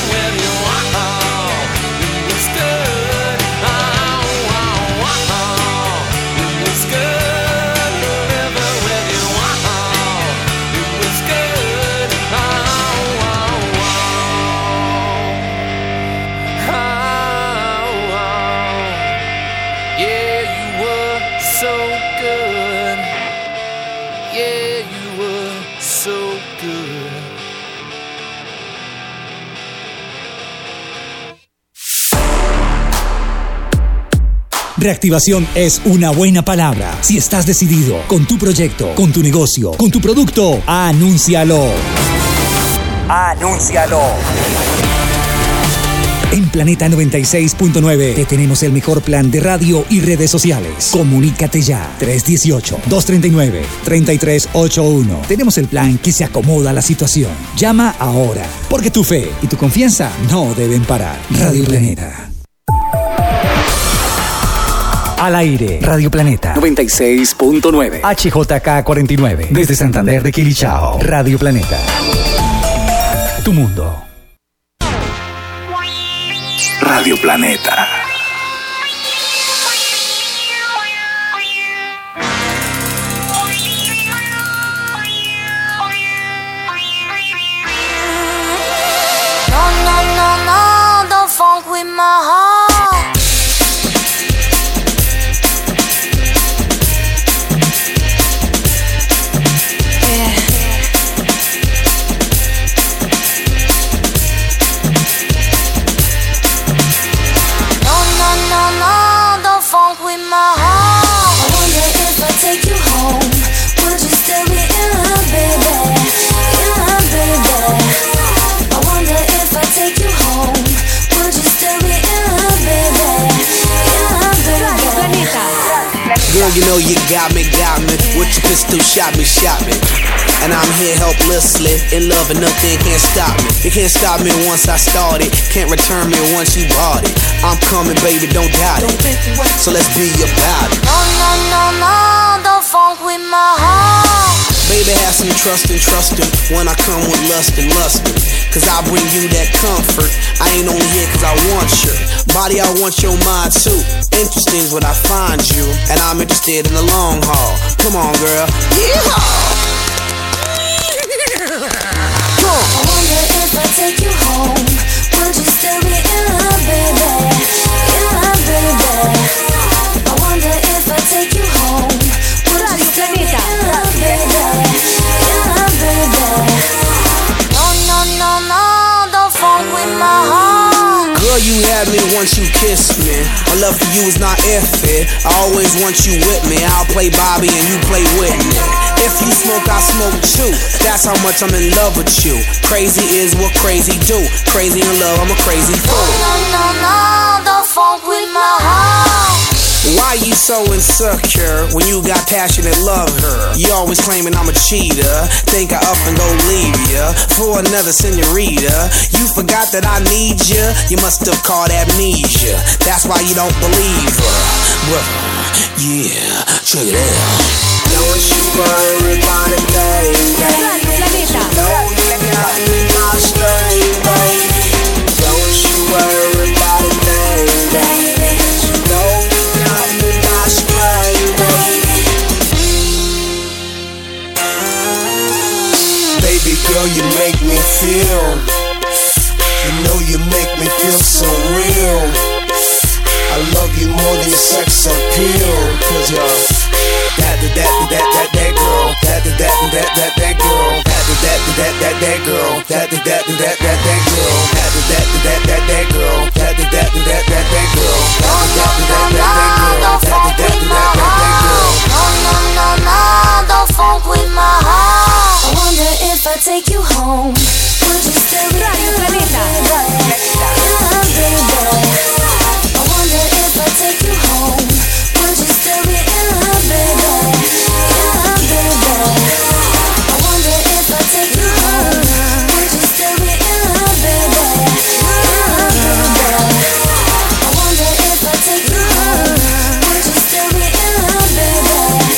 S19: Reactivación es una buena palabra. Si estás decidido con tu proyecto, con tu negocio, con tu producto, anúncialo. Anúncialo. En Planeta noventa y seis punto nueve te tenemos el mejor plan de radio y redes sociales. Comunícate ya. tres uno ocho, dos tres nueve, tres tres ocho uno. Tenemos el plan que se acomoda a la situación. Llama ahora, porque tu fe y tu confianza no deben parar. Radio Planeta. Al aire, Radio Planeta noventa y seis punto nueve, H J K cuarenta y nueve, desde Santander de Quilichao. Radio Planeta. Tu mundo.
S15: Radio Planeta.
S9: No, no, no, no, don't funk with my heart.
S20: Girl, you know you got me, got me. With your pistol, shot me, shot me. And I'm here helplessly, in love and nothing can't stop me. You can't stop me once I started, can't return me once you bought it. I'm coming, baby, don't doubt it. So let's be about it.
S9: No, no, no, no, don't funk with my heart.
S20: Baby, have some trust and trust him when I come with lust and lustin'. Cause I bring you that comfort. I ain't only here cause I want your body, I want your mind too. Interesting is what I find you, and I'm interested in the long haul. Come on, girl. Yeehaw! Come on.
S9: I wonder if I take you home, would you still be in love, baby? In love, baby. I wonder if I take you home, would you still be in love, baby? In love, baby. No, no, no, no, don't funk with my heart.
S20: Girl, Girl, you had me once you kissed me. My love for you is not iffy. I always want you with me. I'll play Bobby and you play Whitney. If you smoke, I smoke too. That's how much I'm in love with you. Crazy is what crazy do. Crazy in love, I'm a crazy fool.
S9: No, no, no, don't funk with my heart.
S20: Why you so insecure when you got passionate love her? You always claiming I'm a cheater. Think I up and go leave ya for another senorita. You forgot that I need ya. You must have caught amnesia. That's why you don't believe her. But yeah, check it out. Don't you worry about a thing, baby. Know you got me my string, baby. Don't you worry about a thing, baby. You know you got me my string, baby. Baby girl, you make me feel. You know you make me feel so real. I love you more than sex appeal. Cause you're that, that, that, that, that, that girl. That, that, that, that, that, that girl. That, that, that, that, that girl. That, that, that, that, that, that girl. That, that, that, that, that girl. That, that, that, that, that, that girl.
S9: No, no, no, no, don't funk with my heart. No, no, no, no, don't funk with my heart. I wonder if I take you home, would you still be in love, baby? I wonder if I take you home, would you still be in love, baby? I wonder if I take you home, would you still be in love, baby? I wonder if I take you home, would you still be in love, baby?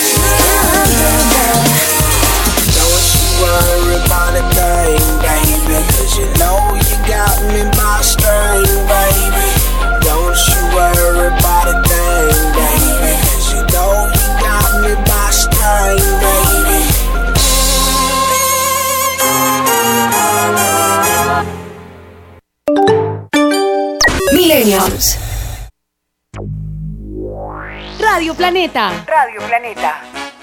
S20: Don't you worry about a thing, baby. Cause you know you got me by string, baby. Don't you worry about a thing, baby. Cause you know you got me by string, baby.
S2: Millennials. Radio Planeta.
S3: Radio Planeta.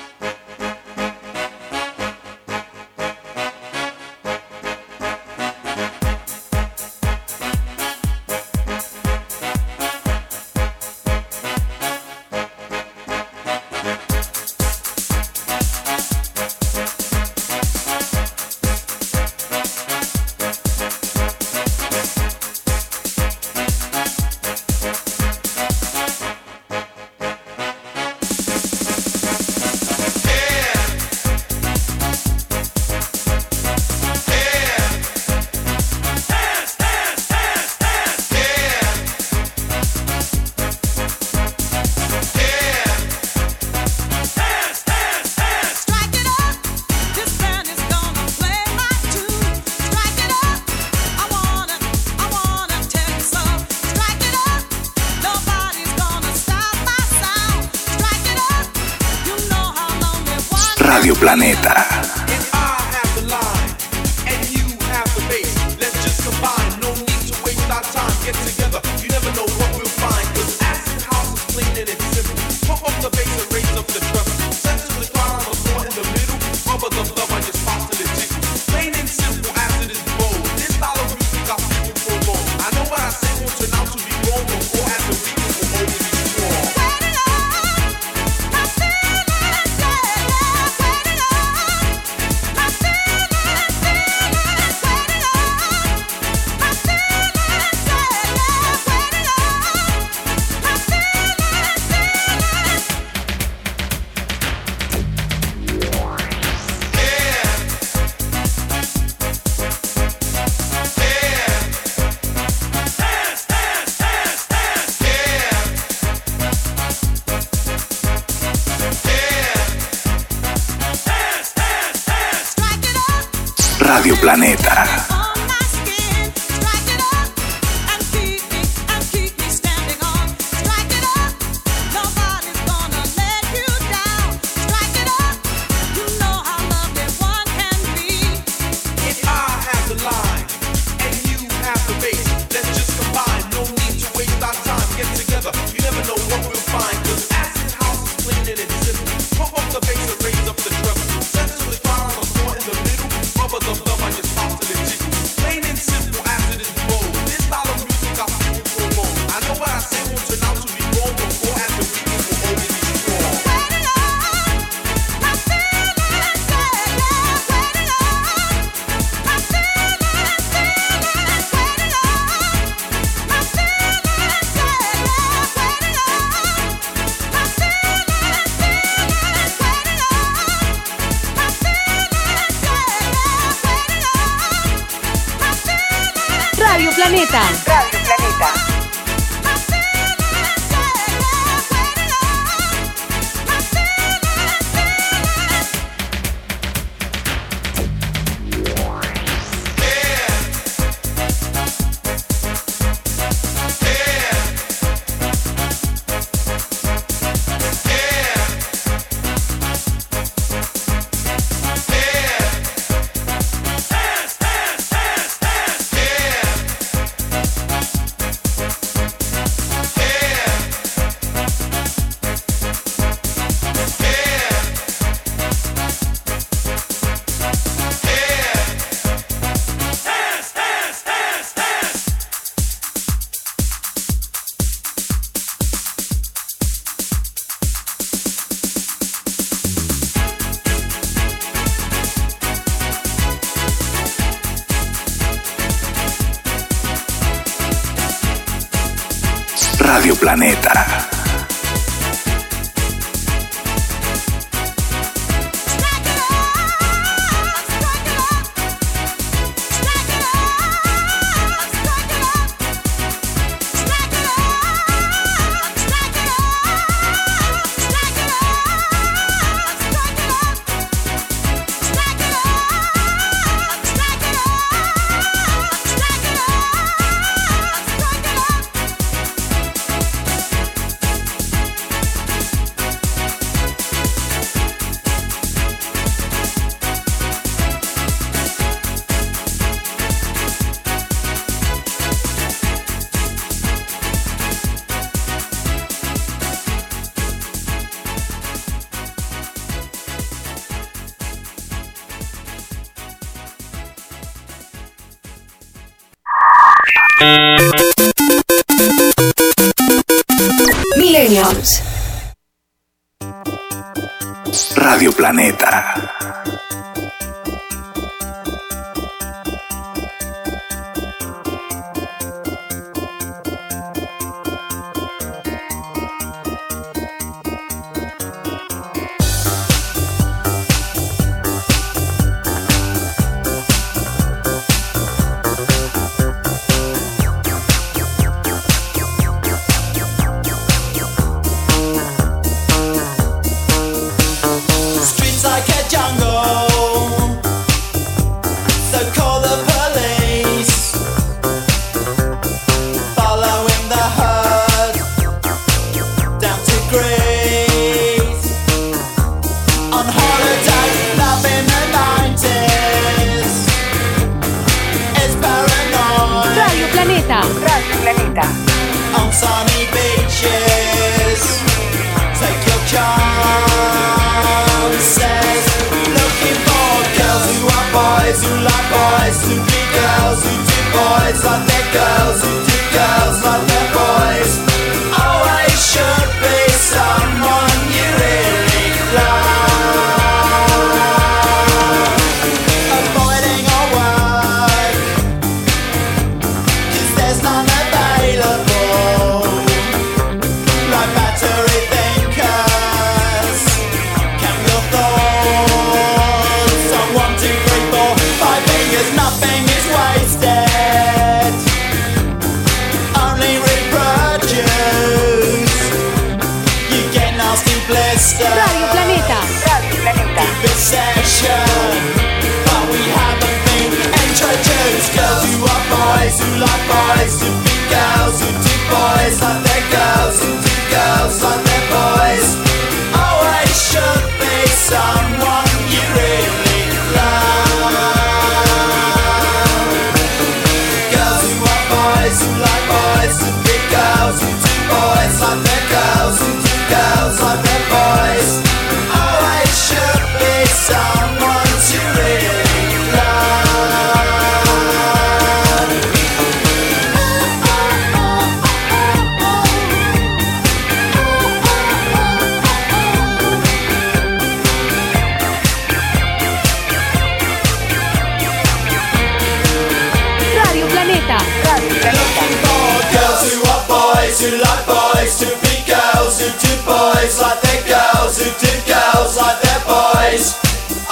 S15: Radio Planeta. Radio Planeta.
S5: Love, I just pop to the G.
S2: Planeta.
S3: Radio Planeta.
S15: Radio Planeta.
S2: Millennials.
S15: Radio Planeta.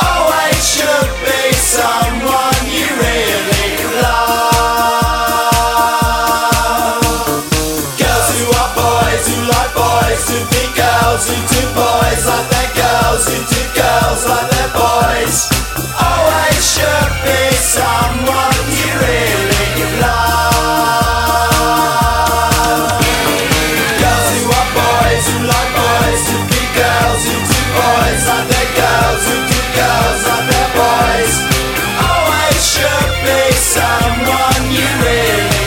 S1: Always should be someone you really love. someone you really love. Girls who are boys who like boys who be girls who do boys like their girls who do girls like their boys. Always should be someone you really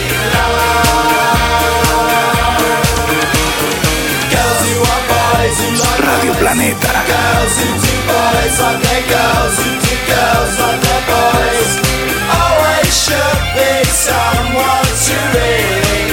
S1: love. Girls who are boys who like
S15: Radio Planeta.
S1: girls who do boys like their girls who do girls like their boys. Always should be someone to really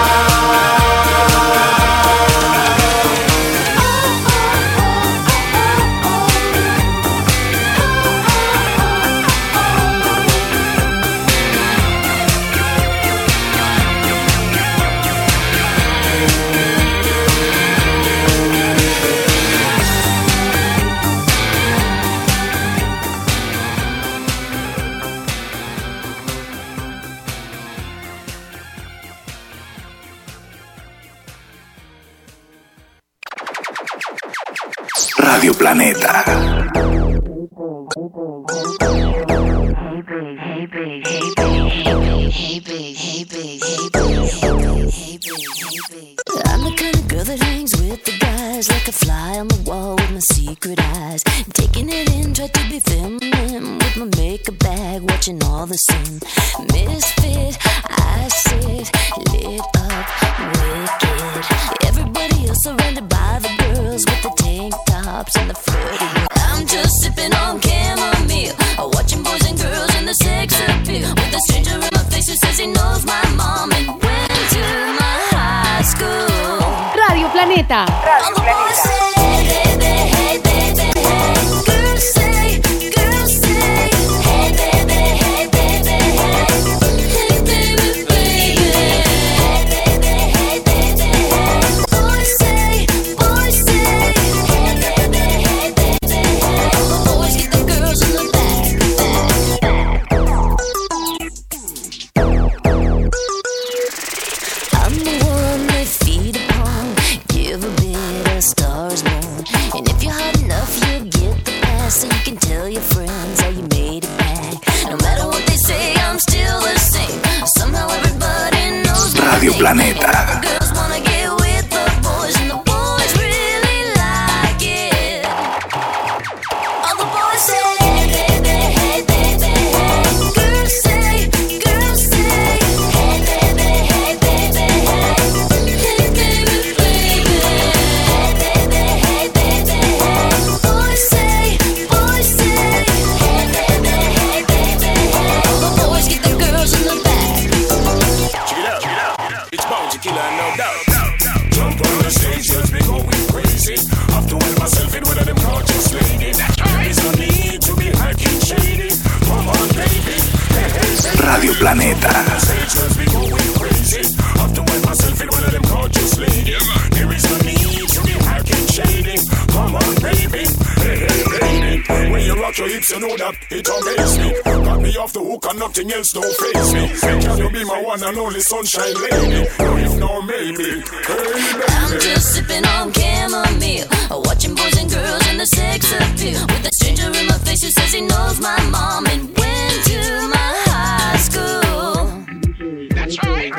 S15: Radio Planeta.
S21: I'm the kind of girl that hangs with the guys, like a fly on the wall with my secret eyes. Taking it in, try to be feminine with my makeup bag, watching all the sin. Misfit, I sit lit up, wicked. Everybody else surrounded by the girls with the tank tops and the flirty. I'm just sipping on chamomile, watching boys and girls and the sex appeal. With a stranger in my face who says he knows my mom and went to my high school.
S2: Radio Planeta.
S21: Radio Planeta. Girls say, girls say, hey baby, hey baby, hey, hey baby, baby, hey baby, hey baby, hey. Boys say, boys say, hey baby, hey baby, hey. All the boys get the girls in the back, I'm the one they feed upon, give a bit of Stars Born. And if you're hot enough, you'll get the pass, so you can tell your friends how you made it back. No matter what they say, I'm still the same. Somehow everybody knows my
S15: Radio
S21: name.
S15: Planeta.
S21: All the girls wanna get with the boys, and the boys really like it. All the boys say, hey baby, hey baby, hey. Girls say, girls say, hey baby, hey baby, hey. Hey baby, baby, hey baby, hey baby, hey. Boys say, boys say, hey baby, hey baby, hey. All the boys get the girls in the back.
S5: Check it out, it's Bounty Killer, no doubt. Jump on the stage, just be going crazy. Have to win myself in with them gorgeous lady. There is no need to be acting shady. Come on, baby. Hey, hey, baby.
S15: Radio Planeta.
S5: Jump on the stage, just be going crazy. Have to win myself in with them gorgeous lady. There is no need to be acting shady. Come on, baby. Hey, hey, baby. When you rock your hips, you know that it amaze me. Got me off the hook and nothing else don't face me. Can you be my one and only sunshine lady? No, if no, maybe. Hey,
S21: I'm just sipping on chamomile, watching boys and girls and the sex appeal. With a stranger in my face who says he knows my mom and went to my high school. That's right.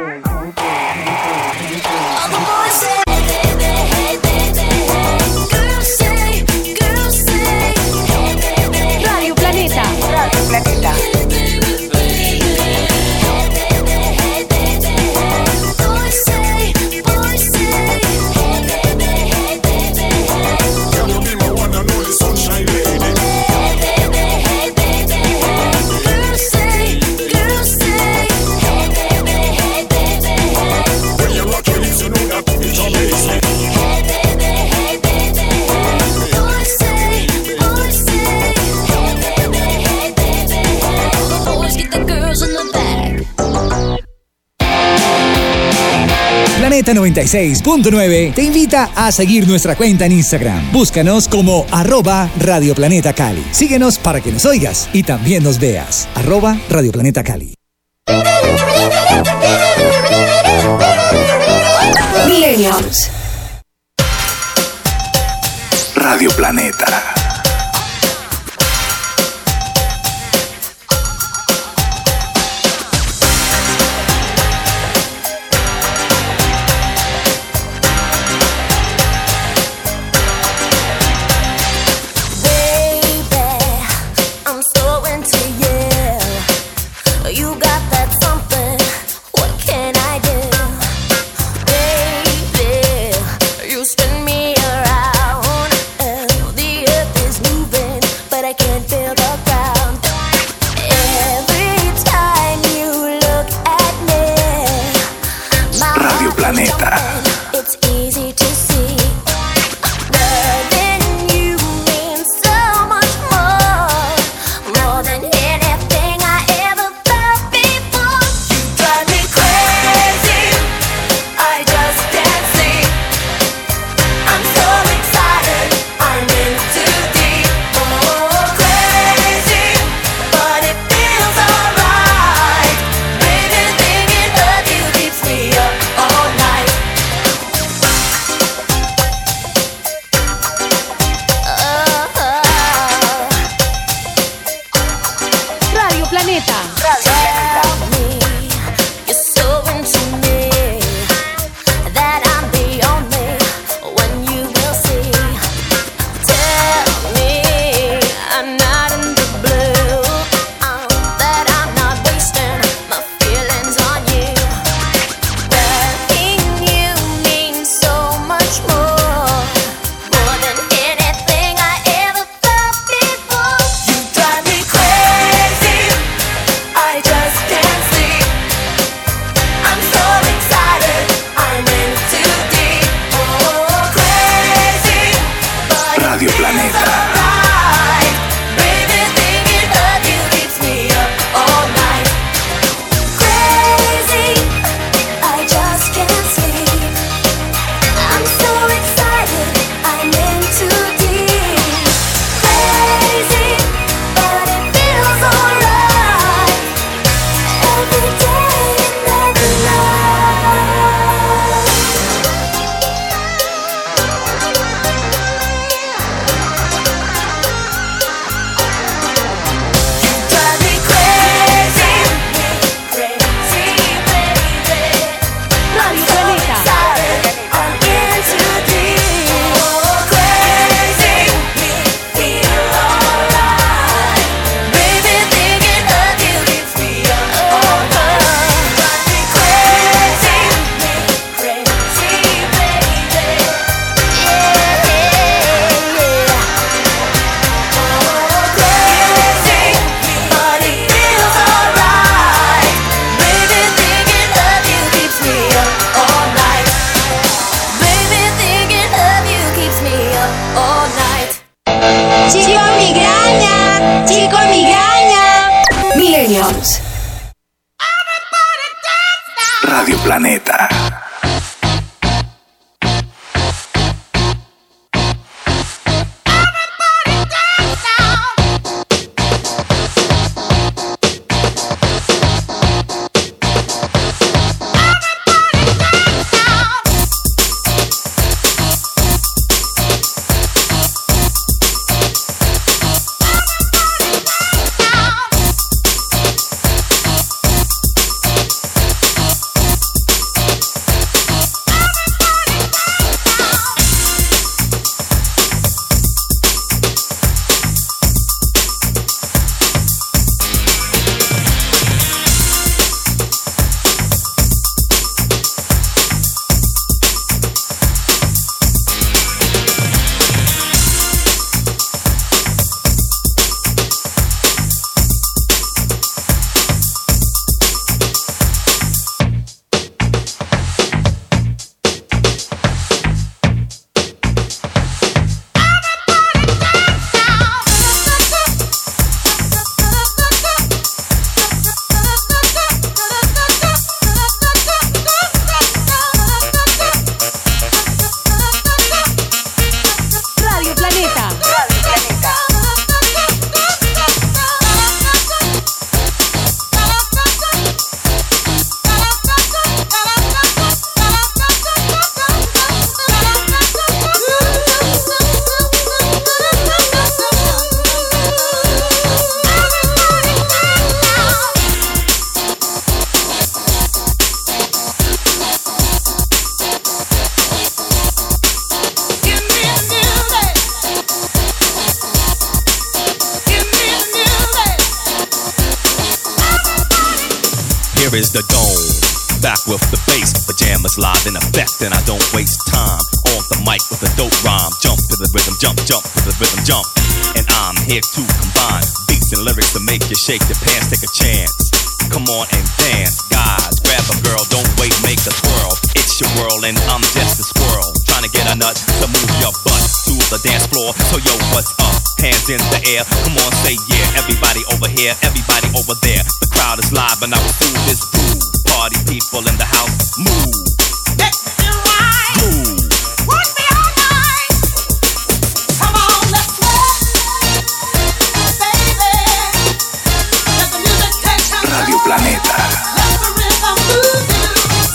S21: All the boys say, hey baby, hey baby, hey. Girls say, girls say, hey baby, hey
S2: Radio Planeta.
S3: Radio Planeta.
S21: hey baby, baby, hey baby, hey baby, hey. Boys say, boys say, hey baby, hey baby, hey.
S5: can you be my one and only sunshine lady?
S21: Hey baby, hey baby, hey. Girls say, girls say, hey baby, hey baby, hey.
S5: When you rock your hips, you know that it amaze me.
S21: Hey baby, hey baby, hey. Boys say, boys say, hey baby, hey baby, hey. All the boys get the girls in the back.
S19: Planeta noventa y seis punto nueve te invita a seguir nuestra cuenta en Instagram. Búscanos como arroba Radio Planeta Cali. Síguenos para que nos oigas y también nos veas. Arroba Radio Planeta Cali.
S2: Millennials.
S15: Radio Planeta.
S9: You got that something. What can I do? Baby, you spin me around. And the earth is moving, but I can't feel the ground. Every time you look at me, my
S15: Radio Planeta.
S9: it's easy to see. Loving you means so much more, more than anything I ever felt before. You drive me crazy, I just can't sleep. I'm so excited, I'm in too deep. Oh, crazy, but it feels alright. Baby, thinking of you keeps me up all night.
S2: Radio Planeta.
S9: Tell me you're so into me that I'm the only one you will see. Tell me I'm not in the blue, um, that I'm not wasting my feelings on you. Loving you means so much more, more than anything I ever felt before. You drive me crazy, I just can't sleep. I'm so excited, I'm in too deep. Oh, crazy, but
S15: Radio
S9: it feels
S15: Planeta.
S9: alright. Baby, thinking of you keeps me up all night. Crazy, I just can't sleep. I'm so excited, I'm in too deep. Crazy, but it feels alright. Every day and every night. You drive me crazy, crazy, baby. I'm so excited, I'm in too deep. Oh, crazy, feel alright. Baby, thinking of you keeps me up all night. Drive me crazy, crazy, baby. Yeah, yeah. Oh, crazy, but it feels alright. Baby, thinking of you keeps me up all night. Baby, thinking of you keeps me up all night.
S10: Chico migraña, chico migraña.
S2: Millennials.
S15: Radio Planeta.
S6: Here is the dome, back with the bass. Pajamas live in effect, and I don't waste time on the mic with a dope rhyme. Jump to the rhythm, jump, jump to the rhythm, jump. And I'm here to combine beats and lyrics to make you shake your pants. Take a chance, come on and dance. Guys, grab a girl, don't wait, make a twirl. It's your world and I'm just a squirrel, trying to get a nut to move your butt to the dance floor. So yo, what's up? Hands in the air, come on, say yeah. Everybody over here, everybody over there. The crowd is live and I will do this groove. Party people in the house, move. Let me ride. Move. Put me all night. Come on, let's rock, baby. Let the music take control.
S15: Radio Planeta.
S6: Let the rhythm move you.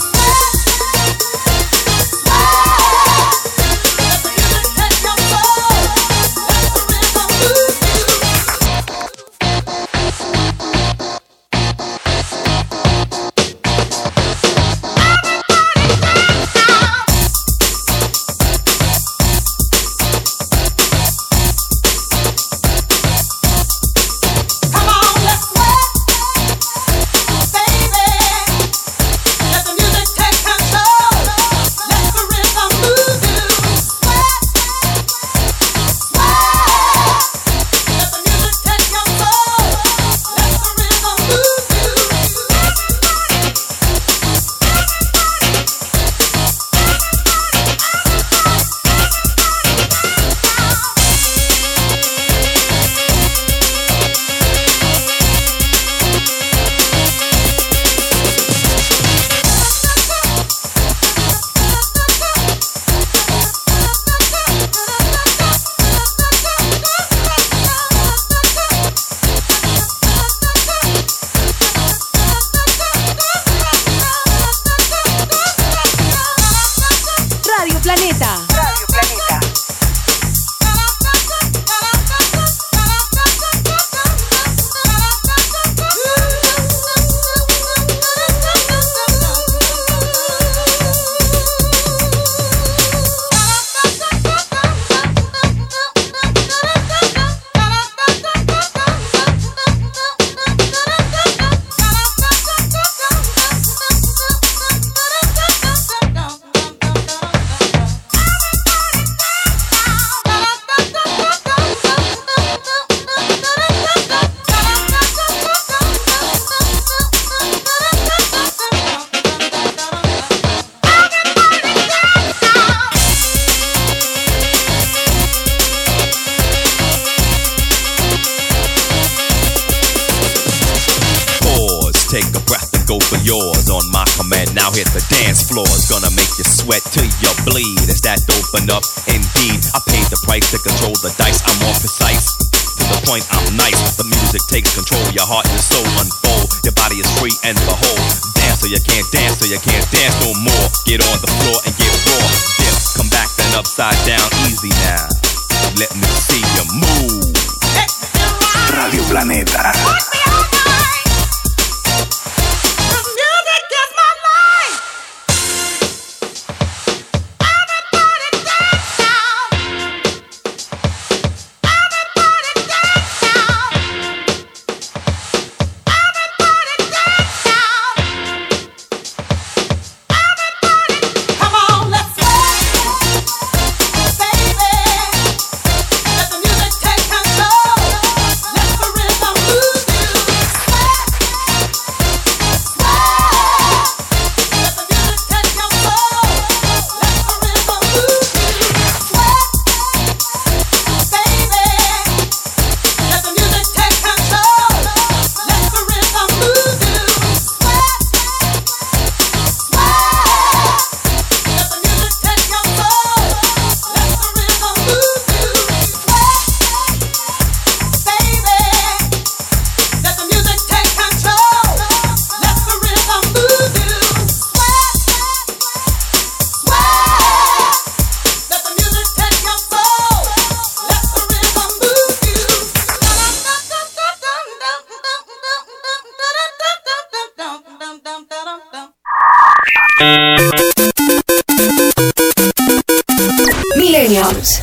S6: Now hit the dance floor, it's gonna make you sweat till you bleed. Is that open up? Indeed, I paid the price to control the dice. I'm more precise, to the point I'm nice. The music takes control, your heart and soul unfold. Your body is free and behold. Dance so you can't dance, so you can't dance no more. Get on the floor and get raw. Dip, come back then upside down, easy now. Let me see you move.
S15: Radio Planeta.
S2: Millennials.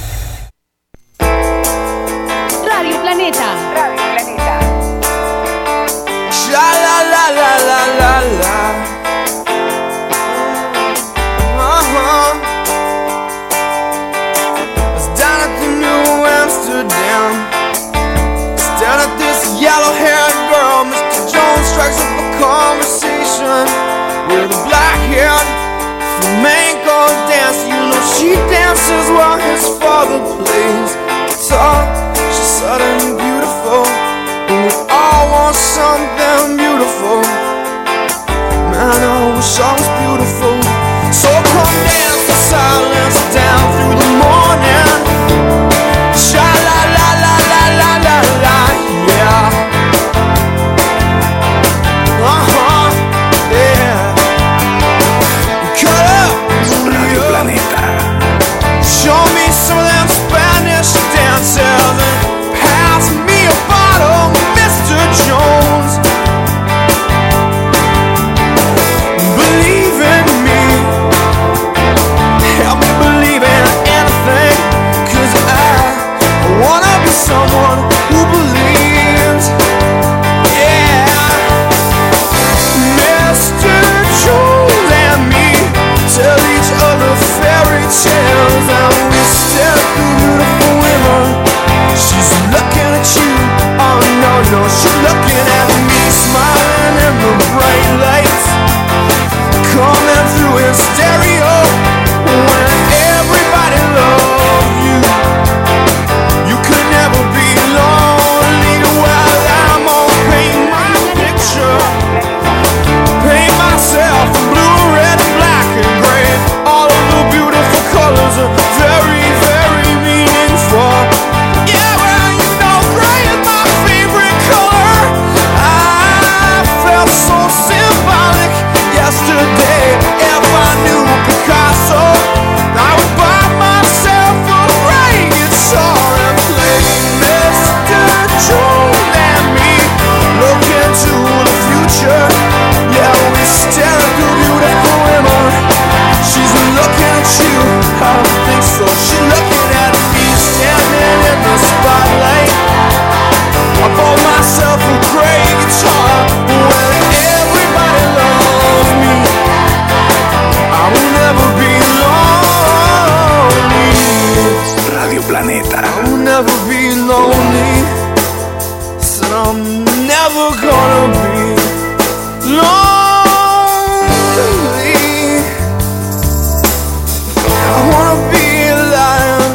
S2: Radio Planeta.
S1: Radio Planeta. Sha la la la la la la. flamenco dance. You know she dances while his father plays guitar. She's suddenly beautiful, and we all want something beautiful. Man, I wish I was beautiful. So come dance the silence down through the morning. Sha la la la la la la la, yeah. Uh-huh, yeah. Cut up,
S15: Radio Planeta.
S1: show me some of them Spanish dances and pass me a bottle, Mister Jones. Believe in me, help me believe in anything, 'cause I, I wanna be someone who believes. Yeah, Mister Jones and me tell each other fairy tales, and we stare at the beautiful women. She's looking at you, oh no, no, she's looking at me, smiling in the bright lights, coming through in stereo. When everybody loves you, you could never be lonely. Well, I'm gonna paint my picture, paint myself in blue, red, and black, and gray. All of the beautiful colors are very, very meaningful. Yeah, well, you know, gray is my favorite color. I felt so symbolic yesterday. If I knew Picasso, I would buy myself a gray guitar and play Mister Jones and me. Look into the future. Yeah, we stare at the beautiful women. She's looking at you, I don't think so. She's looking at me, standing in the spotlight. I bought myself a gray guitar. When everybody loves me, I will never be lonely.
S15: Radio Planeta.
S1: I will never be lonely. Said I'm never gonna be lonely. I wanna be a lion.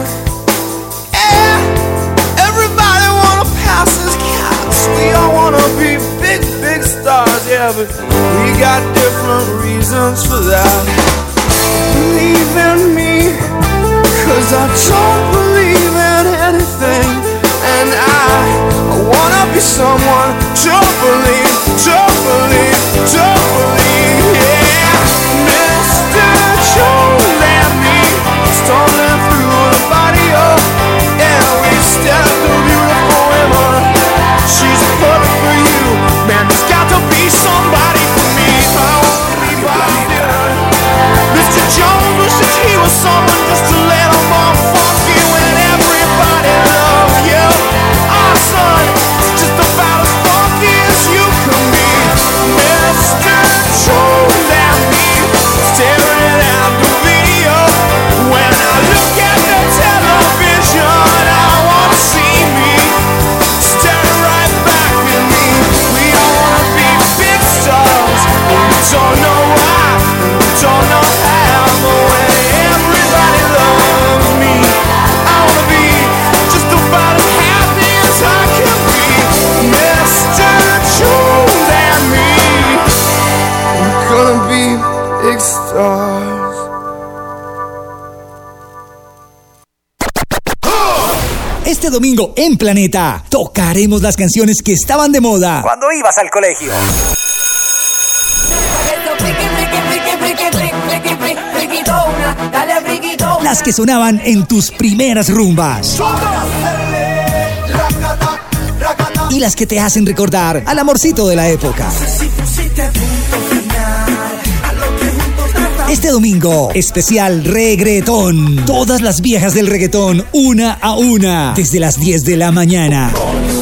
S1: Yeah, everybody wanna pass as cats. We all wanna be big, big stars. Yeah, but we got different reasons for that. Believe in me, 'cause I don't believe in anything. And I, I wanna be someone to believe, to believe, to believe. Yeah, Mister Jones and me, stumbling through the barrio. Yeah, we stare at the beautiful women. She's perfect for you. Man, there's got to be somebody for me. I wanna be Bob Dylan. Mister Jones wishes he was someone just a little more funky when everybody loves you. Our son is just about as funky as you can be. Mister Jones and me, staring at the video. When I look at the television, I wanna see me staring right back at me. We all wanna be big stars, but we don't know why, we don't know how. But when everybody loves me, I wanna be just about as happy as I can be. Mister Jones and me, we're gonna be big stars.
S19: Este domingo en Planeta tocaremos las canciones que estaban de moda
S15: Cuando ibas al colegio.
S19: las que sonaban en tus primeras rumbas y las que te hacen recordar al amorcito de la época. Este domingo, especial reggaetón. Todas las viejas del reggaetón, una a una, desde las diez de la mañana.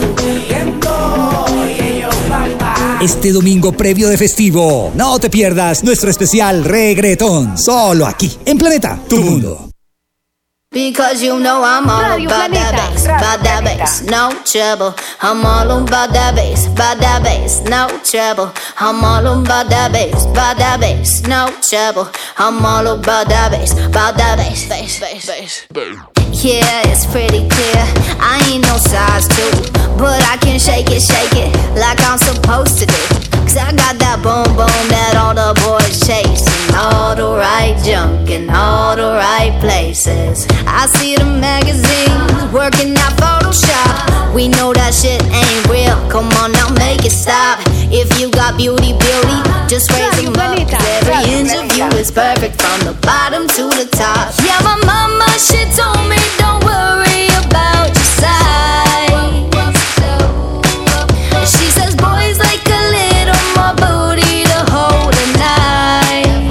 S19: Este domingo previo de festivo, no te pierdas nuestro especial reggaetón, solo aquí, en Planeta, tu mundo.
S9: Because you know I'm all
S2: Radio
S9: about
S2: Planeta.
S9: that bass, about that
S3: Radio
S9: bass, no trouble. I'm all about that bass, about that bass, no trouble. I'm all about that bass, about that bass, no trouble. I'm all about that bass, about that bass, bass, bass, bass. Yeah, it's pretty clear. I ain't no size two, but I can shake it, shake it like I'm supposed to do. Cause I got that boom boom that all the boys chasing. All the right junk in all the right places. I see the magazines working out Photoshop. We know that shit ain't real. Come on now, make it stop. If you got beauty, beauty, just raise them up. Cause every inch of you is perfect from the bottom to the top. Yeah, my mama, she told me don't worry about your size. She says boys like a little more booty to hold a knife.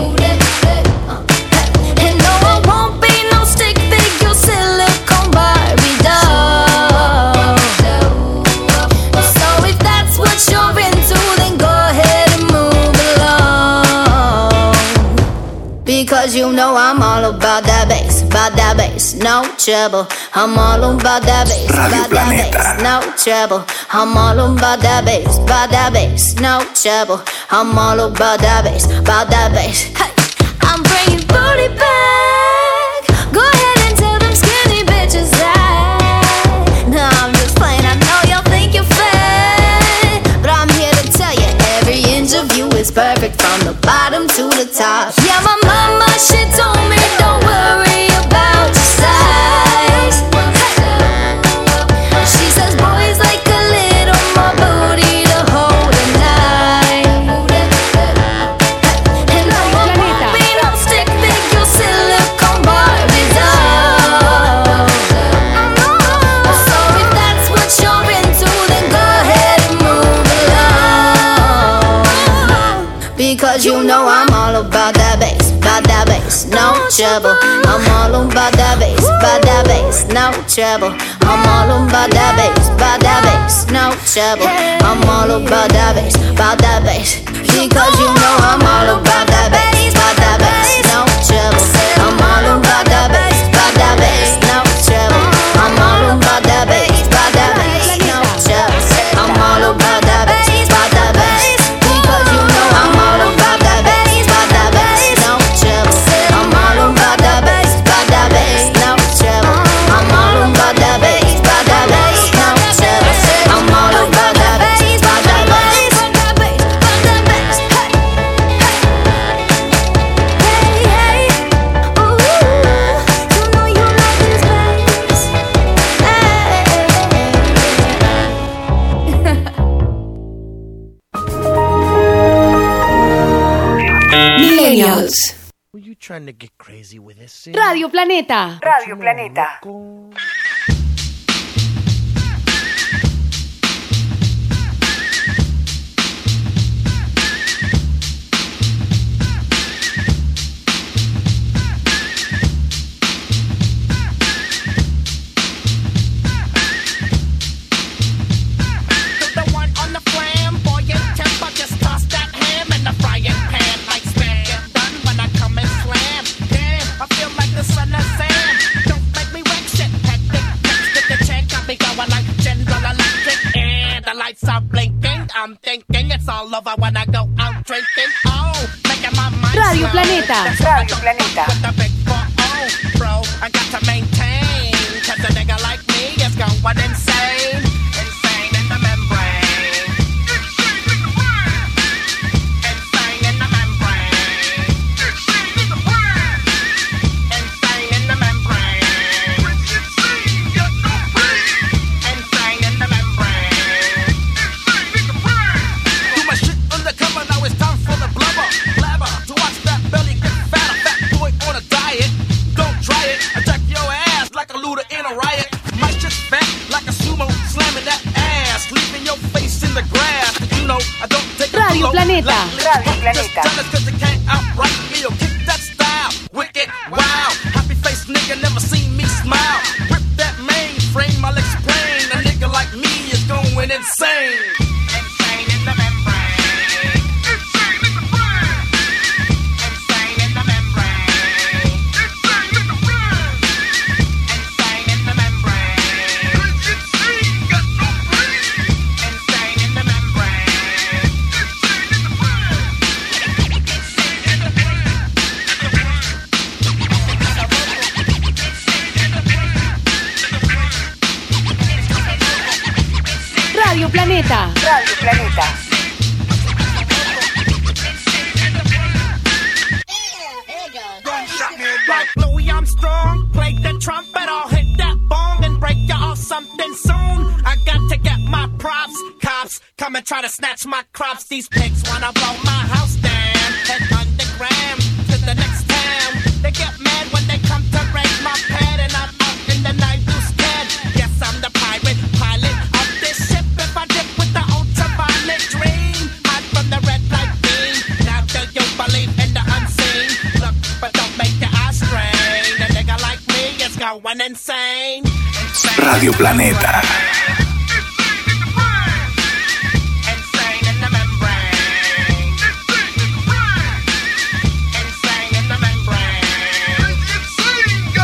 S9: And no, I won't be no stick figure silicone Barbie doll. So if that's what you're into, then go ahead and move along. Because you know I'm all about that bass, about that bass, no trouble. I'm all about that bass, about that bass, no trouble. I'm all about that bass, about that bass, no trouble. I'm all about that bass, about that bass. Hey, I'm bringing booty back. Go ahead and tell them skinny bitches that. No, I'm just playing. I know y'all think you're fat, but I'm here to tell you every inch of you is perfect from the bottom to the top. Yeah, my mama, she told me don't worry about your size. She says boys like a little more booty to hold a knife. And I won't be no stick figure silicone Barbie doll. So if that's what you're into, then go ahead and move along. Because you know I'm all about that bass, about that bass, no trouble. I'm all about that bass, about that bass, no trouble. I'm all about that bass, about that bass, no trouble. I'm all about that bass, about that bass. Because you know I'm all about that bass, about that bass, no trouble. I'm all about that bass, about that bass, no trouble. I'm all about that bass, about that bass, no trouble. I'm all about that bass, about that bass. Because you know I'm all about that bass, about that bass, no trouble. I'm all about that bass, about that bass, no trouble. I'm all about that bass, about that bass, no trouble. I'm all about that bass, about that bass, about that bass, about that bass. Hey, hey, hey, ooh, you know you like this bass.
S2: Millennials.
S12: Were you trying to get crazy with this?
S2: Radio Planeta.
S3: Radio Planeta.
S12: The one on the flamboyant temper, just toss that ham in the frying pan. Like spam, get done when I come and slam. Damn, I feel like the son of Sam. Don't make me wreck shit. Hectic, next to the chain, got me going like General Electric. And the lights are blinking. I'm thinking it's all over when I go out drinking. Oh, making my mind
S2: Radio
S12: slow.
S2: Planeta.
S3: Radio Planeta.
S12: With the big four oh, bro, I got to maintain. Cause a nigga like me is going insane. Insane in the membrane. Insane in the membrane. Insane in the brain. Insane in the membrane. Insane in the membrane. Do my shit undercover, now it's time for the blubber. Blabber, to watch that belly get fatter. Fat boy on a diet. Don't try it. Attack your ass like a looter in a riot. My shit's fat like a sumo, slamming that ass, leaving your face in the grass. You know I don't take a
S2: Radio
S12: blow.
S2: Planeta.
S12: Like,
S3: Radio
S12: just
S3: Planeta.
S12: jealous 'cause they can't outright me or kick that style. Wicked, wow, happy face nigga never seen me smile. Rip that mainframe, I'll explain. A nigga like me is going insane. Insane in the membrane. Insane in the brain. Insane in the membrane. Insane in the brain.
S2: Planeta.
S3: Radio Planeta.
S12: Like Louis Armstrong, play the trumpet, I'll hit that bong and break you off something soon. I got to get my props, cops come and try to snatch my crops. These pigs wanna blow my house down, head underground to the next town. They get mad when they come to raid my pad, and I'm up in the night who's scared. Yes, I'm the pirate, pilot of this ship. If I dip with the ultraviolet dream, hide from the red light beam. Now do you believe in the unseen? Look, but don't make your eyes strain. A nigga like me is going insane.
S15: Radio Planeta.